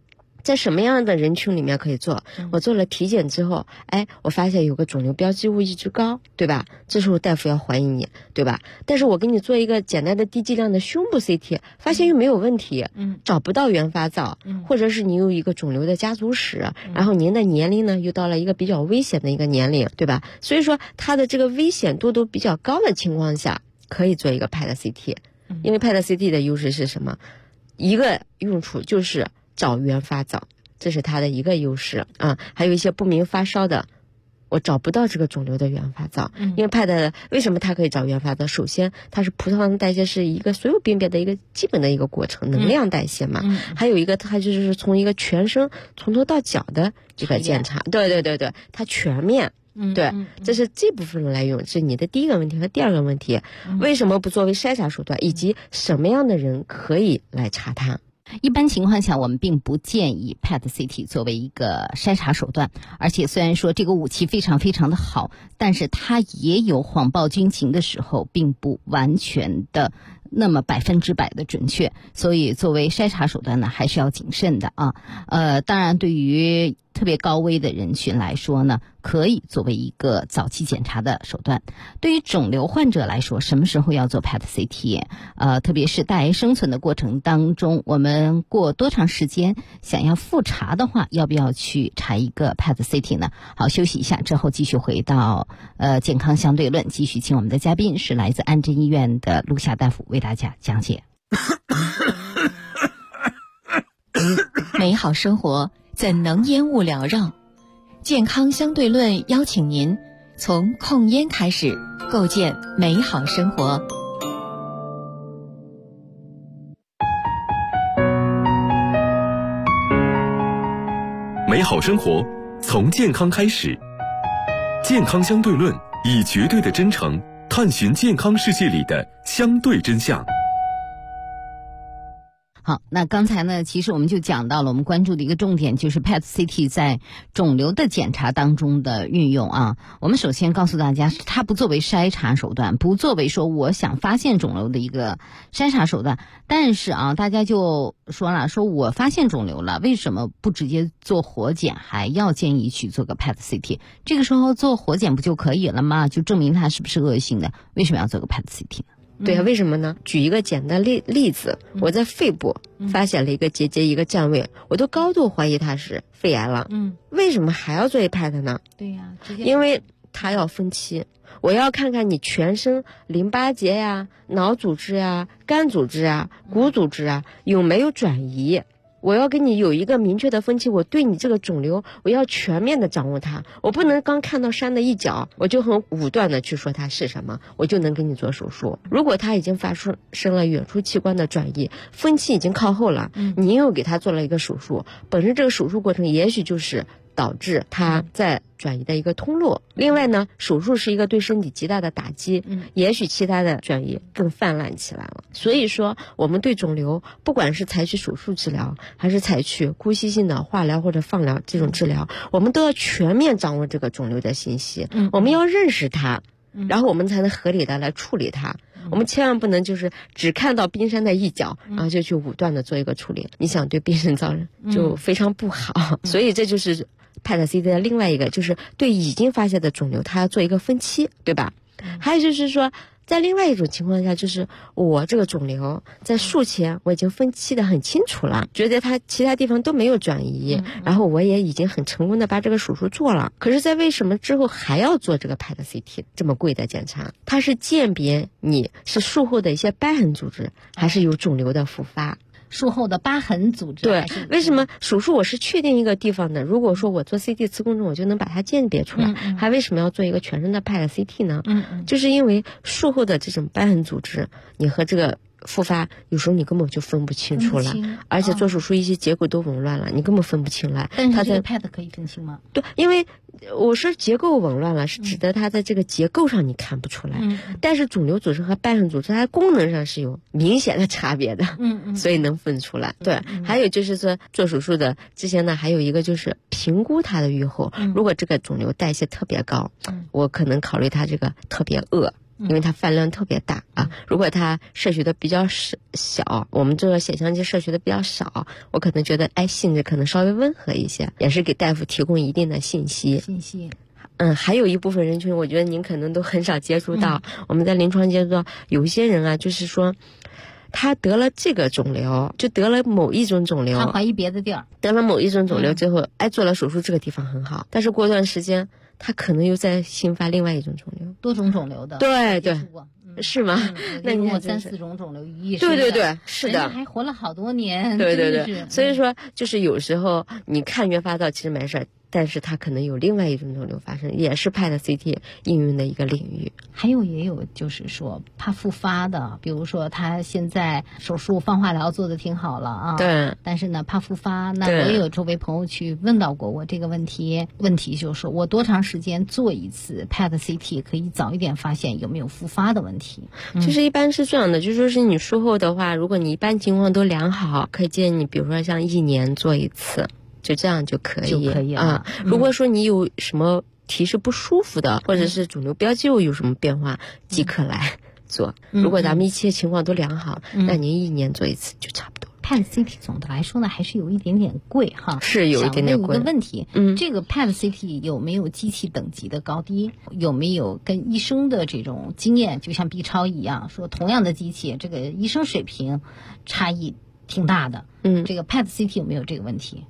在什么样的人群里面可以做？我做了体检之后，我发现有个肿瘤标记物一直高，对吧？这时候大夫要怀疑你，对吧？但是我给你做一个简单的低剂量的胸部 CT， 发现又没有问题，找不到原发灶，或者是你有一个肿瘤的家族史，然后您的年龄呢又到了一个比较危险的一个年龄，对吧？所以说它的这个危险度都比较高的情况下，可以做一个 PET CT， 因为 PET CT 的优势是什么？一个用处就是找原发灶，这是它的一个优势啊。还有一些不明发烧的，我找不到这个肿瘤的原发灶，因为 PET 为什么它可以找原发灶？首先，它是葡萄糖代谢是一个所有病变的一个基本的一个过程，能量代谢嘛。还有一个，它就是从一个全身从头到脚的一个检查，对，它全面。对，这是这部分来用，是你的第一个问题和第二个问题，为什么不作为筛查手段，以及什么样的人可以来查它？ 一般情况下，我们并不建议 PET CT 作为一个筛查手段，而且虽然说这个武器非常非常的好，但是它也有谎报军情的时候，并不完全的那么100%的准确，所以作为筛查手段呢，还是要谨慎的啊。当然对于特别高危的人群来说呢，可以作为一个早期检查的手段。对于肿瘤患者来说，什么时候要做 PET CT？特别是大癌生存的过程当中，我们过多长时间想要复查的话，要不要去查一个 PET CT 呢？好，休息一下之后继续回到健康相对论，继续请我们的嘉宾是来自安贞医院的陆夏大夫为大家讲解。 美好生活怎能烟雾缭绕？健康相对论邀请您从控烟开始，构建美好生活。 美好生活从健康开始，健康相对论以绝对的真诚探寻健康世界里的相对真相。 好，那刚才呢，其实我们就讲到了我们关注的一个重点，就是 PET CT 在肿瘤的检查当中的运用啊。我们首先告诉大家，它不作为筛查手段，不作为说我想发现肿瘤的一个筛查手段。但是啊，大家就说了，说我发现肿瘤了，为什么不直接做活检，还要建议去做个 PET CT？ 这个时候做活检不就可以了吗？就证明它是不是恶性的？为什么要做个 PET CT 呢？ 对啊，为什么呢？举一个简单例子，我在肺部发现了一个结节，一个占位，我都高度怀疑它是肺癌了。为什么还要做一 PET 呢？ 对呀， 因为它要分期，我要看看你全身淋巴结呀、脑组织呀、肝组织啊、骨组织啊有没有转移。我要跟你有一个明确的分期，我对你这个肿瘤，我要全面的掌握它，我不能刚看到山的一角，我就很武断的去说它是什么，我就能给你做手术。如果它已经发生了远处器官的转移，分期已经靠后了，你又给它做了一个手术，本身这个手术过程也许就是导致它在转移的一个通路。另外呢，手术是一个对身体极大的打击，也许其他的转移更泛滥起来了。所以说，我们对肿瘤，不管是采取手术治疗，还是采取姑息性的化疗或者放疗这种治疗，我们都要全面掌握这个肿瘤的信息，我们要认识它，然后我们才能合理的来处理它。我们千万不能就是只看到冰山的一角，然后就去武断的做一个处理，你想对病人造成就非常不好。所以这就是PET CT 的另外一个，就是对已经发现的肿瘤，它要做一个分期，对吧？还有就是说，在另外一种情况下，就是我这个肿瘤在术前我已经分期的很清楚了，觉得它其他地方都没有转移，然后我也已经很成功的把这个手术做了。可是在为什么之后还要做这个 PET CT 这么贵的检查？它是鉴别你是术后的一些瘢痕组织，还是有肿瘤的复发。 术后的疤痕组织。 对，为什么手术我是确定一个地方的，如果说我做 CT 磁共振我就能把它鉴别出来，还为什么要做一个全身的 PET CT 呢？就是因为术后的这种瘢痕组织，你和这个复发有时候你根本就分不清楚了，而且做手术一些结构都紊乱了，你根本分不清来。 但是这个 PET 可以分清吗？ 对，因为我说结构紊乱了，是指的它在这个结构上你看不出来，但是肿瘤组织和瘢痕组织它功能上是有明显的差别的，所以能分出来。对，还有就是说做手术的之前呢，还有一个就是评估它的预后，如果这个肿瘤代谢特别高，我可能考虑它这个特别恶。 因为它饭量特别大啊。如果它摄取的比较小，我们这个血香剂摄取的比较少，我可能觉得性质可能稍微温和一些，也是给大夫提供一定的信息。还有一部分人群，我觉得您可能都很少接触到，我们在临床接触到有一些人啊，就是说他得了这个肿瘤，就得了某一种肿瘤， 他怀疑别的地儿， 得了某一种肿瘤之后，做了手术，这个地方很好，但是过段时间他可能又在新发另外一种肿瘤， 多种肿瘤的， 对，是吗？那你看 3、4种肿瘤于一身， 对，是的， 还活了好多年， 对，所以说就是有时候你看原发灶其实没事，但是它可能有另外一种肿瘤发生，也是 PET-CT 应用的一个领域。 也有就是说怕复发的，比如说他现在手术放化疗做的挺好了啊， 对， 但是呢怕复发，那我也有周围朋友去问到过我这个问题就是我多长时间做一次 PET-CT 可以早一点发现有没有复发的问题。 就是一般是这样的，就说是你术后的话，如果你一般情况都良好，可以建议你比如说像1年做一次，就这样就可以啊。如果说你有什么提示不舒服的，或者是肿瘤标记物有什么变化，即可来做。如果咱们一切情况都良好，那您1年做一次就差不多。 PET-CT 总的来说呢，还是有一点点贵哈， 是有一点点贵。 想问一个问题，这个 PET-CT 有没有机器等级的高低？有没有跟医生的这种经验，就像 B 超一样，说同样的机器，这个医生水平差异挺大的？这个 PET-CT 有没有这个问题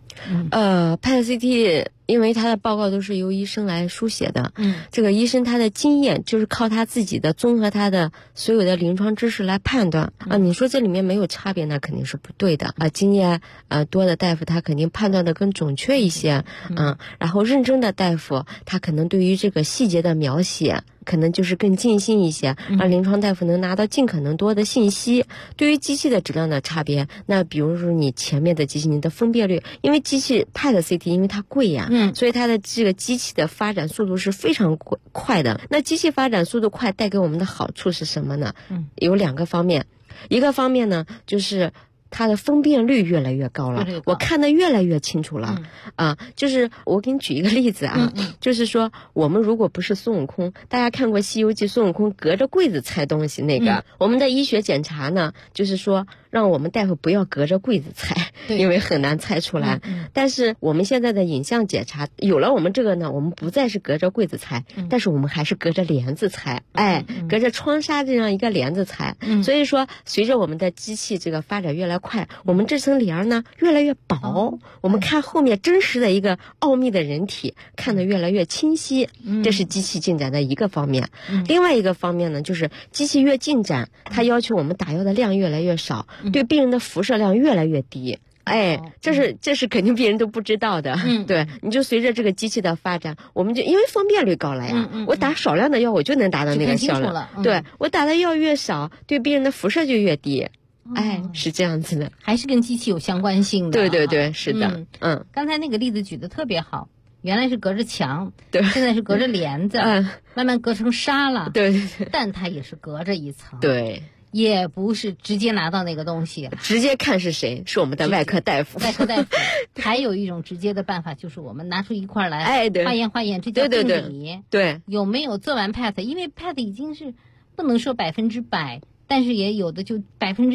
？PET-CT 因为他的报告都是由医生来书写的，这个医生他的经验就是靠他自己的综合他的所有的临床知识来判断啊。你说这里面没有差别，那肯定是不对的啊。经验多的大夫他肯定判断的更准确一些，然后认真的大夫他可能对于这个细节的描写可能就是更尽心一些，让临床大夫能拿到尽可能多的信息。对于机器的质量的差别，那比如说你前面的机器你的分辨率，因为机器 PET-CT 因为它贵呀，所以它的这个机器的发展速度是非常快的。那机器发展速度快带给我们的好处是什么呢？有2个方面，一个方面呢就是它的分辨率越来越高了，我看得越来越清楚了就是我给你举一个例子啊，就是说我们如果不是孙悟空，大家看过《西游记》孙悟空隔着柜子猜东西那个，我们的医学检查呢，就是说让我们大夫不要隔着柜子猜，因为很难猜出来。但是我们现在的影像检查有了我们这个呢，我们不再是隔着柜子猜，但是我们还是隔着帘子猜，隔着窗纱这样一个帘子猜。所以说随着我们的机器这个发展越来快，我们这层帘呢越来越薄，我们看后面真实的一个奥秘的人体看得越来越清晰，这是机器进展的一个方面。另外一个方面呢，就是机器越进展，它要求我们打药的量越来越少，对病人的辐射量越来越低。这是肯定病人都不知道的。对，你就随着这个机器的发展，我们就因为分辨率高了呀，我打少量的药我就能达到那个效率。对，我打的药越少，对病人的辐射就越低。是这样子的， 还是跟机器有相关性的。 对，是的。 刚才那个例子举得特别好，原来是隔着墙，现在是隔着帘子，慢慢隔成纱了。对，但它也是隔着一层。 对。 也不是直接拿到那个东西， 直接看是谁，是我们的外科大夫。 还有一种直接的办法，就是我们拿出一块来，化验，这叫病理。 对， 有没有做完 PET？ 因为 PET 已经是不能说100%，但是也有的就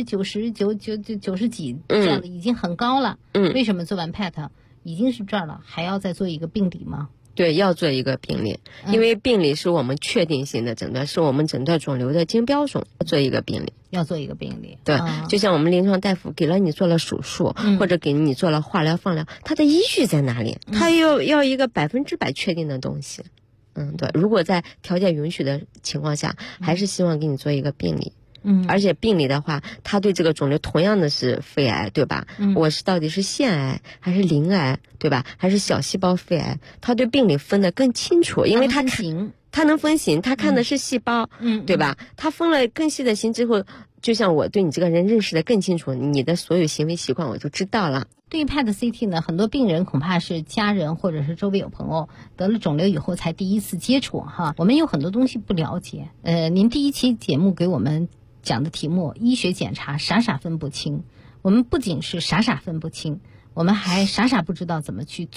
90%、90几这样的，已经很高了。为什么做完 PET 已经是这儿了，还要再做一个病理吗？ 对，要做一个病理，因为病理是我们确定性的诊断，是我们诊断肿瘤的金标准。做一个病理， 要做一个病理。 对，就像我们临床大夫给了你做了手术，或者给你做了化疗、放疗，它的依据在哪里？它要一个100%确定的东西。对，如果在条件允许的情况下，还是希望给你做一个病理。而且病理的话，它对这个肿瘤同样的是肺癌，对吧？我是到底是腺癌还是鳞癌，对吧？还是小细胞肺癌？它对病理分得更清楚，因为它能分型，它看的是细胞，对吧？它分了更细的型之后，就像我对你这个人认识的更清楚，你的所有行为习惯我就知道了。 对于 PET-CT 呢，很多病人恐怕是家人或者是周围有朋友得了肿瘤以后才第一次接触哈，我们有很多东西不了解。您第一期节目给我们讲的题目，医学检查傻傻分不清。我们不仅是傻傻分不清，我们还傻傻不知道怎么去做。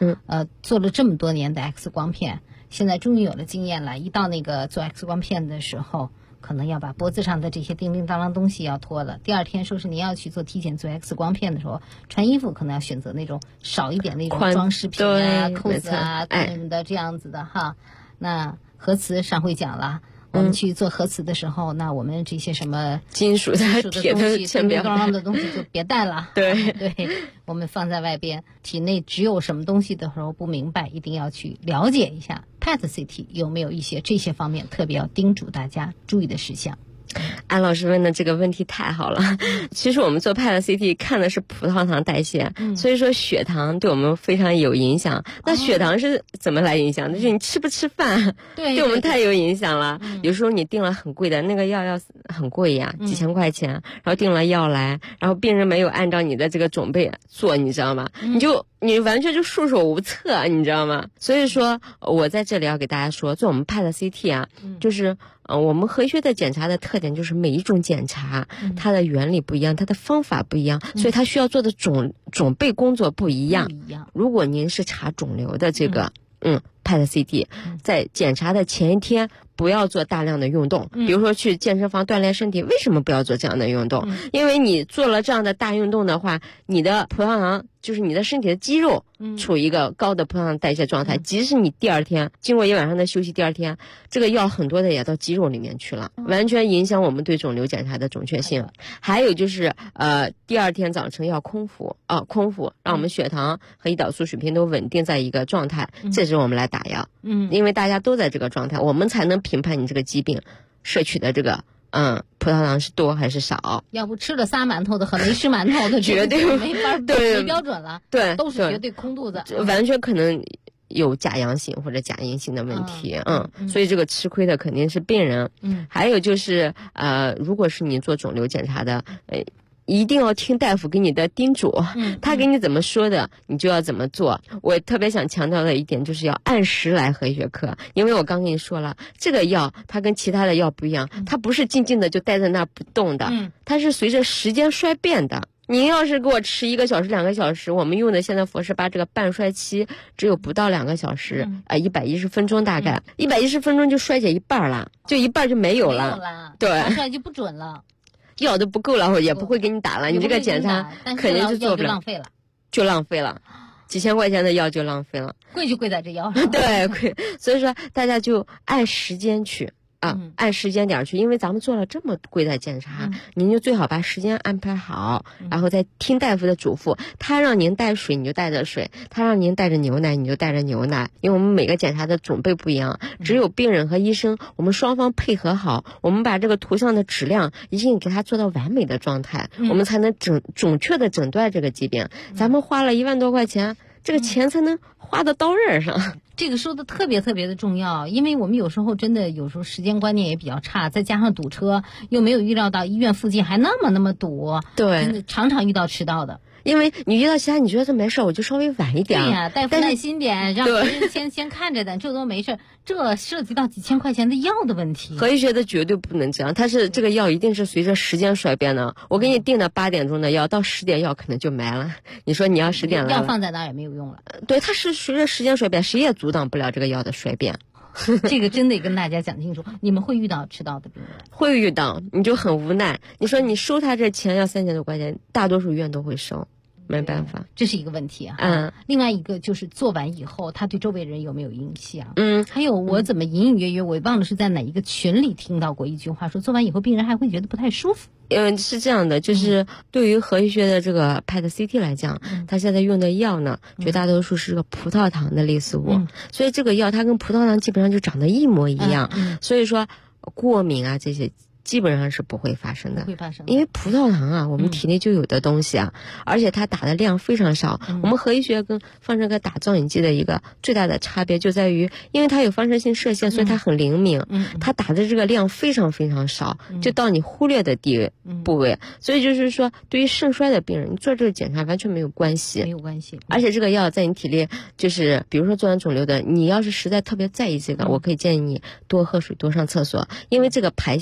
做了这么多年的 X 光片，现在终于有了经验了。一到那个做 X 光片的时候，可能要把脖子上的这些叮叮当当东西要脱了。第二天说是您要去做体检做 X 光片的时候，穿衣服可能要选择那种少一点那种装饰品啊、扣子啊什么的这样子的哈。那核磁上回讲了。我们去做核磁的时候，那我们这些什么金属的铁的叮叮当当的东西就别带了。 对对，我们放在外边，体内只有什么东西的时候不明白，一定要去了解一下 PET CT 有没有一些这些方面特别要叮嘱大家注意的事项。 安老师问的这个问题太好了。其实我们做 PET CT 看的是葡萄糖代谢，所以说血糖对我们非常有影响。那血糖是怎么来影响的？就是你吃不吃饭，对我们太有影响了。有时候你订了很贵的那个药，要很贵呀，几千块钱，然后订了药来，然后病人没有按照你的这个准备做，你知道吗？你完全就束手无策，你知道吗？所以说我在这里要给大家说，做我们 PET CT 啊，就是我们核医学的检查的特点就是每一种检查它的原理不一样，它的方法不一样，所以它需要做的准备工作不一样。如果您是查肿瘤的这个PET CT， 在检查的前一天不要做大量的运动，比如说去健身房锻炼身体。为什么不要做这样的运动？因为你做了这样的大运动的话，你的葡萄糖就是你的身体的肌肉处于一个高的葡萄糖代谢状态，即使你第二天经过一晚上的休息，第二天这个药很多的也到肌肉里面去了，完全影响我们对肿瘤检查的准确性。还有就是第二天早晨要空腹，让我们血糖和胰岛素水平都稳定在一个状态，这时候我们来打药。因为大家都在这个状态，我们才能评判你这个疾病摄取的这个葡萄糖是多还是少。 要不吃了仨馒头的和没吃馒头的绝对没法没标准了， 对， 都是绝对空肚子， 完全可能有假阳性或者假阴性的问题。所以这个吃亏的肯定是病人。还有就是如果是你做肿瘤检查的一定要听大夫给你的叮嘱，他给你怎么说的你就要怎么做。我特别想强调的一点就是要按时来核医学科，因为我刚跟你说了，这个药它跟其他的药不一样，它不是静静的就待在那儿不动的，它是随着时间衰变的。您要是给我吃1个小时2个小时，我们用的现在佛士巴这个半衰期只有不到2个小时，110分钟大概，110分钟就衰减一半了，就一半就没有了，对， 查出来就不准了， 药都不够了，也不会给你打了，你这个检查肯定就做不了，就浪费了，几千块钱的药就浪费了， 贵就贵在这药上， 对，贵。所以说大家就按时间去。按时间点去，因为咱们做了这么贵的检查，您就最好把时间安排好，然后再听大夫的嘱咐。他让您带水你就带着水，他让您带着牛奶你就带着牛奶，因为我们每个检查的准备不一样，只有病人和医生我们双方配合好，我们把这个图像的质量一定给他做到完美的状态，我们才能准确的诊断这个疾病。咱们花了1万多块钱，这个钱才能花到刀刃上。 这个说的特别特别的重要，因为我们有时候时间观念也比较差，再加上堵车，又没有预料到医院附近还那么堵， 对， 常常遇到迟到的。 因为你遇到其他你觉得这没事，我就稍微晚一点。 对呀，大夫耐心点，让别人先看着点，这都没事。这涉及到几千块钱的药的问题。 核医学的绝对不能这样，它是这个药一定是随着时间衰变的。我给你定的8点钟的药，到10点药可能就没了。你说你要10点来了， 药放在那儿也没有用了。 对，它是随着时间衰变，谁也阻挡不了这个药的衰变。 这个真得跟大家讲清楚，你们会遇到迟到的病人， 会遇到，你就很无奈。你说你收他这钱要3000多块钱，大多数医院都会收。没办法， 这是一个问题啊。另外一个就是做完以后，他对周围人有没有影响？还有我怎么隐隐约约，我忘了是在哪一个群里听到过一句话，说做完以后病人还会觉得不太舒服。 是这样的，就是对于核医学的这个 PET CT 来讲，它现在用的药呢，绝大多数是个葡萄糖的类似物，所以这个药它跟葡萄糖基本上就长得一模一样，所以说过敏啊这些基本上是不会发生的，因为葡萄糖啊，我们体内就有的东西啊，而且它打的量非常少。我们核医学跟放射科打造影剂的一个最大的差别就在于，因为它有放射性射线，所以它很灵敏，它打的这个量非常非常少，就到你忽略的部位。所以就是说，对于肾衰的病人，你做这个检查完全没有关系，而且这个药在你体内，就是比如说做完肿瘤的，你要是实在特别在意这个，我可以建议你多喝水，多上厕所，因为这个排泄呢是2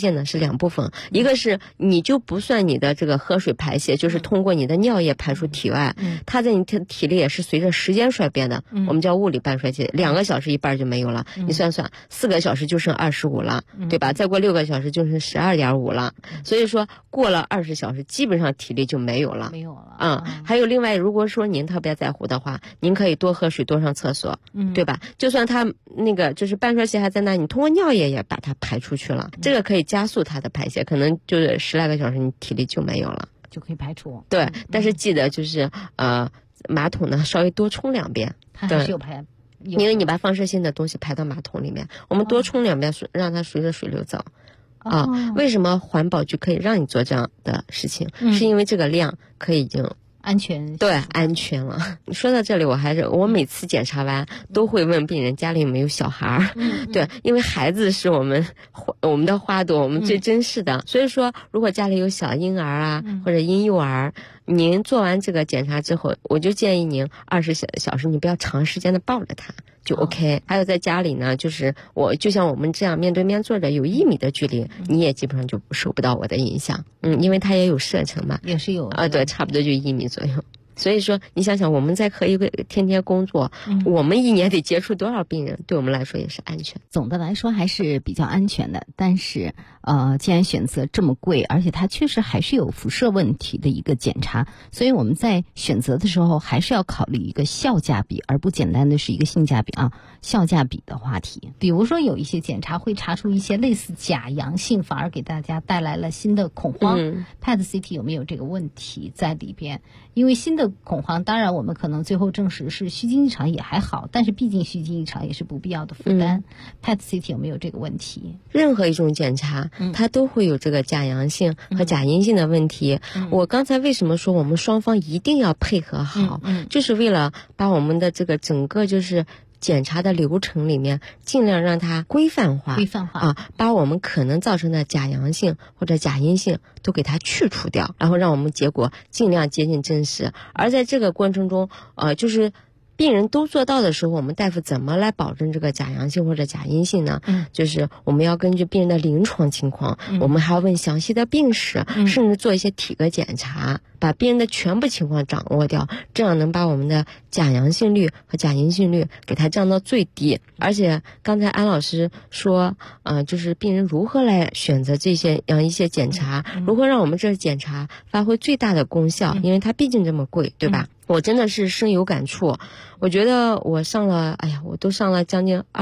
2部分，一个是你就不算你的这个喝水排泄，就是通过你的尿液排出体外，它在你体里也是随着时间衰变的，我们叫物理半衰期，2个小时一半就没有了，你算算，4个小时就剩25了，对吧？再过6个小时就剩12.5了，所以说过了20小时，基本上体力就没有了。还有另外，如果说您特别在乎的话，您可以多喝水，多上厕所，对吧？就算它那个就是半衰期还在那，你通过尿液也把它排出去了，这个可以加速它的排泄，可能就是10来个小时，你体力就没有了， 就可以排出。 对，但是记得就是马桶呢稍微多冲2遍， 它还是有排。 因为你把放射性的东西排到马桶里面，我们多冲2遍，让它随着水流走。为什么环保局可以让你做这样的事情？是因为这个量可以已经安全， 对，安全了。说到这里，我每次检查完都会问病人家里有没有小孩，对，因为孩子是我们的花朵，我们最珍视的。所以说，如果家里有小婴儿啊，或者婴幼儿，您做完这个检查之后，我就建议您20小时你不要长时间的抱着他。就 OK，还有在家里呢，就是就像我们这样面对面坐着，有1米的距离，你也基本上就受不到我的影响，因为它也有射程嘛， 也是有对，差不多就1米左右。所以说，你想想，我们在和一个天天工作，我们1年得接触多少病人，对我们来说也是安全。 总的来说还是比较安全的，但是既然选择这么贵，而且它确实还是有辐射问题的一个检查，所以我们在选择的时候还是要考虑一个效价比，而不简单的是一个性价比效价比的话题。比如说有一些检查会查出一些类似假阳性，反而给大家带来了新的恐慌。PET-CT 有没有这个问题在里边？因为新的恐慌，当然我们可能最后证实是虚惊一场也还好，但是毕竟虚惊一场也是不必要的负担。PET-CT 有没有这个问题？ 任何一种检查，它都会有这个假阳性和假阴性的问题。我刚才为什么说我们双方一定要配合好，就是为了把我们的这个整个就是检查的流程里面尽量让它规范化把我们可能造成的假阳性或者假阴性都给它去除掉，然后让我们结果尽量接近真实。而在这个过程中就是病人都做到的时候，我们大夫怎么来保证这个假阳性或者假阴性呢？就是我们要根据病人的临床情况，我们还要问详细的病史，甚至做一些体格检查，把病人的全部情况掌握掉，这样能把我们的假阳性率和假阴性率给它降到最低。而且刚才安老师说就是病人如何来选择这些一些检查，如何让我们这个检查发挥最大的功效，因为它毕竟这么贵，对吧？我真的是深有感触，我觉得我都上了将近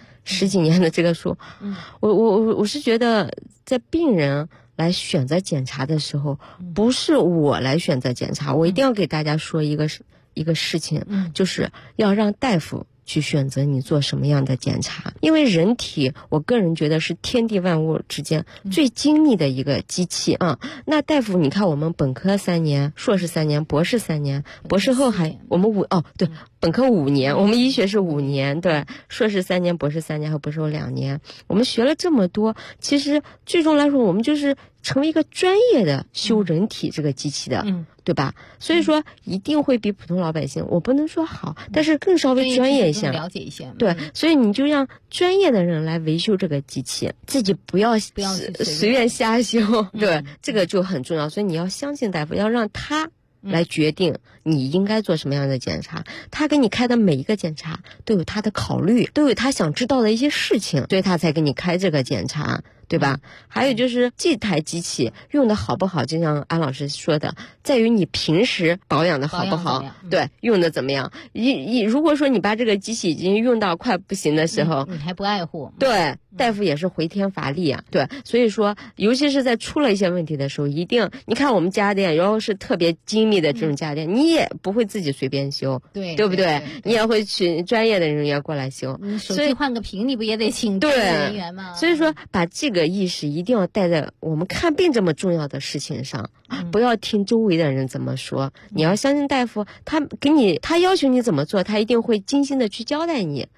10几年的这个书，我是觉得在病人来选择检查的时候，不是我来选择检查，我一定要给大家说一个事情，就是要让大夫去选择你做什么样的检查。因为人体我个人觉得是天地万物之间最精密的一个机器那大夫你看我们本科3年，硕士3年，博士3年，博士后还我们对，本科5年，我们医学是5年，对，硕士3年，博士3年和博士后2年，我们学了这么多，其实最终来说我们就是成为一个专业的修人体这个机器的对吧？所以说一定会比普通老百姓，我不能说好，但是更稍微专业一些， 了解一些。 对，所以你就让专业的人来维修这个机器，自己不要随便瞎修，对，这个就很重要。所以你要相信大夫，要让他来决定你应该做什么样的检查，他给你开的每一个检查都有他的考虑，都有他想知道的一些事情，所以他才给你开这个检查，对吧？还有就是这台机器用的好不好，就像安老师说的，在于你平时保养的好不好，对，用的怎么样。如果说你把这个机器已经用到快不行的时候， 你还不爱护， 对，大夫也是回天乏力对，所以说尤其是在出了一些问题的时候，一定你看我们家电然后是特别精密的这种家电，你也不会自己随便修，对不对？你也会去专业的人员过来修。 你手机换个屏你不也得请专业人员吗？ 所以说把这个意识一定要带在我们看病这么重要的事情上，不要听周围的人怎么说，你要相信大夫，他要求你怎么做，他一定会精心的去交代你。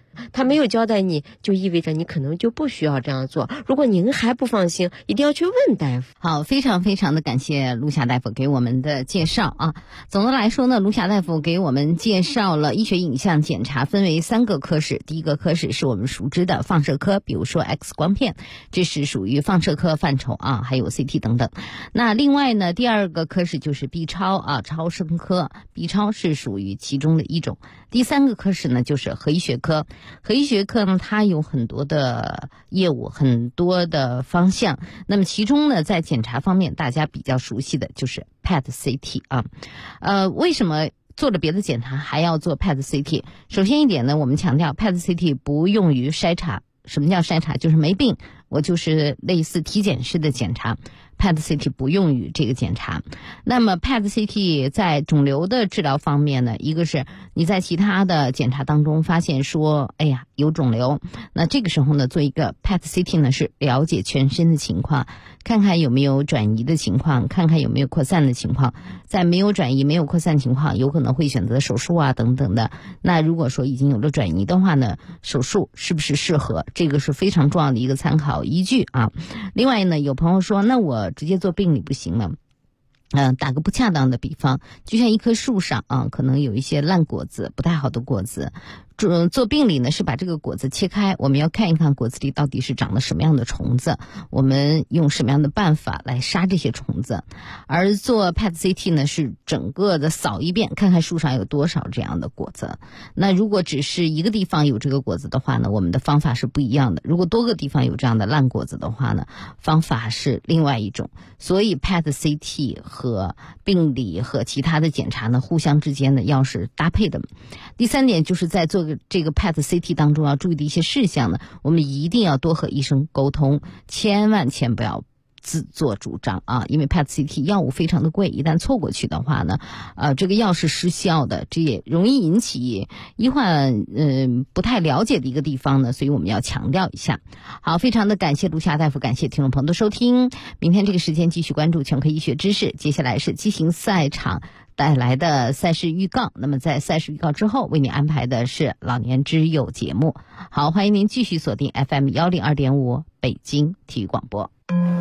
他没有交代你，就意味着你可能就不需要这样做。如果您还不放心，一定要去问大夫。 好，非常非常的感谢卢霞大夫给我们的介绍啊。总的来说呢，卢霞大夫给我们介绍了医学影像检查分为3个科室。第一个科室是我们熟知的放射科，比如说 X 光片，这是属于放射科范畴啊，还有 CT 等等。那另外呢，第2个科室就是 B 超啊，超声科 ，B 超是属于其中的一种。第3个科室呢，就是核医学科。核医学科呢，它有很多的业务，很多的方向。那么其中呢，在检查方面，大家比较熟悉的就是 PET-CT 啊。为什么做了别的检查还要做 PET-CT？ 首先一点呢，我们强调 PET-CT 不用于筛查。什么叫筛查？就是没病，我就是类似体检式的检查。PET-CT 不用于这个检查。那么 PET-CT 在肿瘤的治疗方面呢，一个是你在其他的检查当中发现说，哎呀有肿瘤，那这个时候呢，做一个 PET-CT 呢是了解全身的情况，看看有没有转移的情况，看看有没有扩散的情况。在没有转移、没有扩散情况，有可能会选择手术啊等等的。那如果说已经有了转移的话呢，手术是不是适合？这个是非常重要的一个参考依据啊。另外呢，有朋友说，那我直接做病理不行吗？打个不恰当的比方，就像一棵树上啊，可能有一些烂果子，不太好的果子。做病理呢是把这个果子切开，我们要看一看果子里到底是长了什么样的虫子，我们用什么样的办法来杀这些虫子。而做 PET-CT 呢是整个的扫一遍，看看树上有多少这样的果子。那如果只是一个地方有这个果子的话呢，我们的方法是不一样的。如果多个地方有这样的烂果子的话呢，方法是另外一种。所以 PET-CT 和病理和其他的检查呢，互相之间呢要是搭配的。第3点就是在做这个 PET-CT 当中要注意的一些事项呢，我们一定要多和医生沟通，千万不要自作主张啊！因为 PET-CT 药物非常的贵，一旦错过去的话呢，这个药是失效的，这也容易引起医患不太了解的一个地方呢，所以我们要强调一下。好，非常的感谢卢霞大夫，感谢听众朋友的收听。明天这个时间继续关注全科医学知识，接下来是畸形赛场带来的赛事预告。那么在赛事预告之后，为您安排的是老年之友节目。好，欢迎您继续锁定 FM 102.5北京体育广播。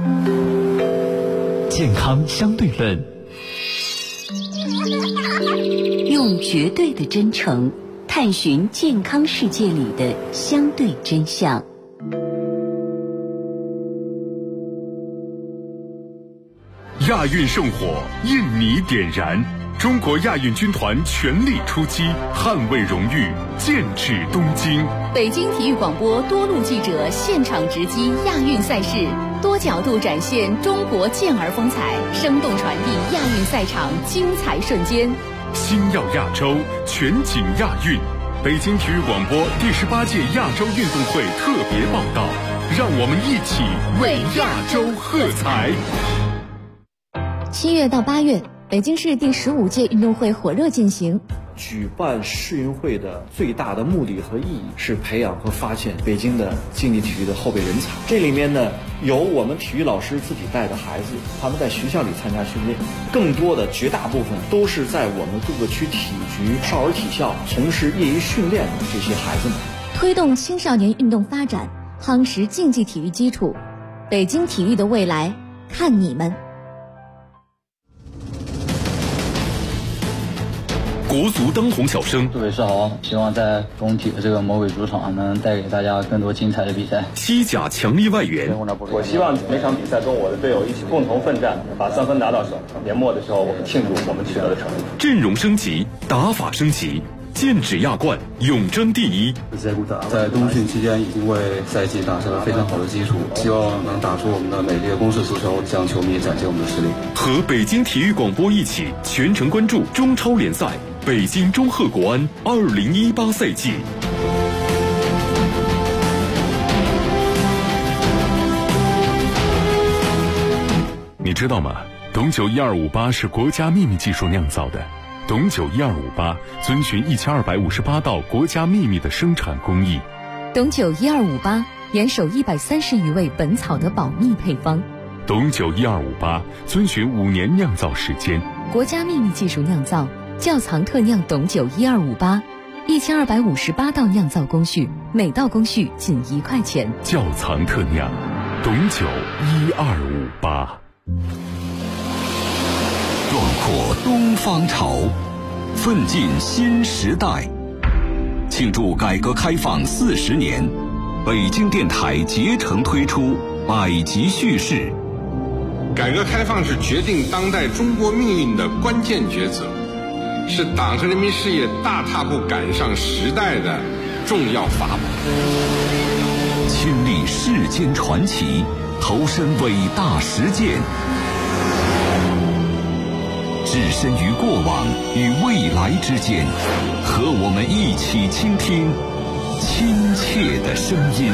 健康相对论， 用绝对的真诚探寻健康世界里的相对真相。 亚运圣火，印尼点燃，中国亚运军团全力出击，捍卫荣誉，剑指东京。 北京体育广播多路记者现场直击亚运赛事，多角度展现中国健儿风采，生动传递亚运赛场精彩瞬间。 星耀亚洲，全景亚运。北京体育广播第18届亚洲运动会特别报道，让我们一起为亚洲喝彩。 7月到8月，北京市第15届运动会火热进行。 举办世运会的最大的目的和意义是培养和发现北京的竞技体育的后备人才。这里面呢，有我们体育老师自己带的孩子，他们在学校里参加训练，更多的绝大部分都是在我们各个区体局、少儿体校从事业余训练的这些孩子们。 推动青少年运动发展，夯实竞技体育基础，北京体育的未来，看你们！ 国足当红小生， 各位是好，希望在工体的这个魔鬼主场能带给大家更多精彩的比赛。 西甲强力外援， 我希望每场比赛跟我的队友一起共同奋战，把3分拿到手。年末的时候，我们庆祝我们取得的成绩。 阵容升级，打法升级，剑指亚冠，永争第一。 在冬训期间已经为赛季打下了非常好的基础，希望能打出我们的美丽的攻势足球，向球迷展现我们的实力。 和北京体育广播一起全程关注中超联赛北京中赫国安2018赛季。你知道吗？董酒1258是国家秘密技术酿造的。董酒1258遵循1258道国家秘密的生产工艺。 董酒1258严守130余位本草的保密配方。 董酒1258遵循5年酿造时间。 国家秘密技术酿造，窖藏特酿董酒1258， 1258道酿造工序，每道工序仅1块钱。 窖藏特酿，董酒1258。 壮阔东方潮，奋进新时代。庆祝改革开放40年，北京电台竭诚推出百集叙事。 改革开放是决定当代中国命运的关键抉择，是党和人民事业大踏步赶上时代的重要法宝。 亲历世间传奇，投身伟大实践，置身于过往与未来之间，和我们一起倾听亲切的声音。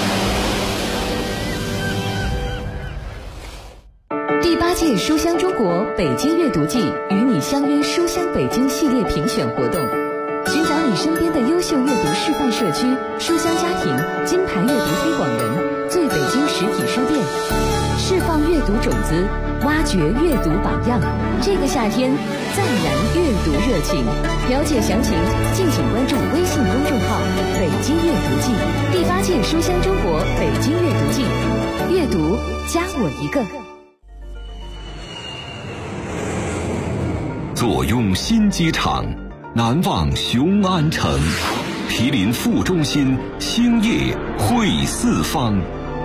第8届书香中国北京阅读季与你相约书香北京系列评选活动，寻找你身边的优秀阅读示范社区、书香家庭、金牌阅读推广人、最北京实体书店，释放阅读种子，挖掘阅读榜样。这个夏天再燃阅读热情。了解详情，敬请关注微信公众号“北京阅读季”。第8届书香中国北京阅读季，阅读加我一个。 坐拥新机场，难忘雄安城，毗邻副中心，兴业汇四方。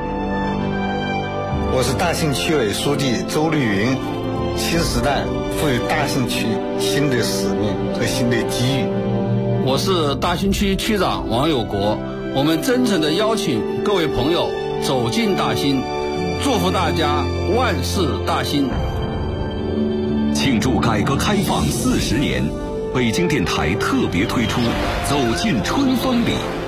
我是大兴区委书记周绿云。新时代赋予大兴区新的使命和新的机遇。 我是大兴区区长王有国。我们真诚地邀请各位朋友走进大兴，祝福大家万事大兴。 庆祝改革开放40年，北京电台特别推出《走进春风里》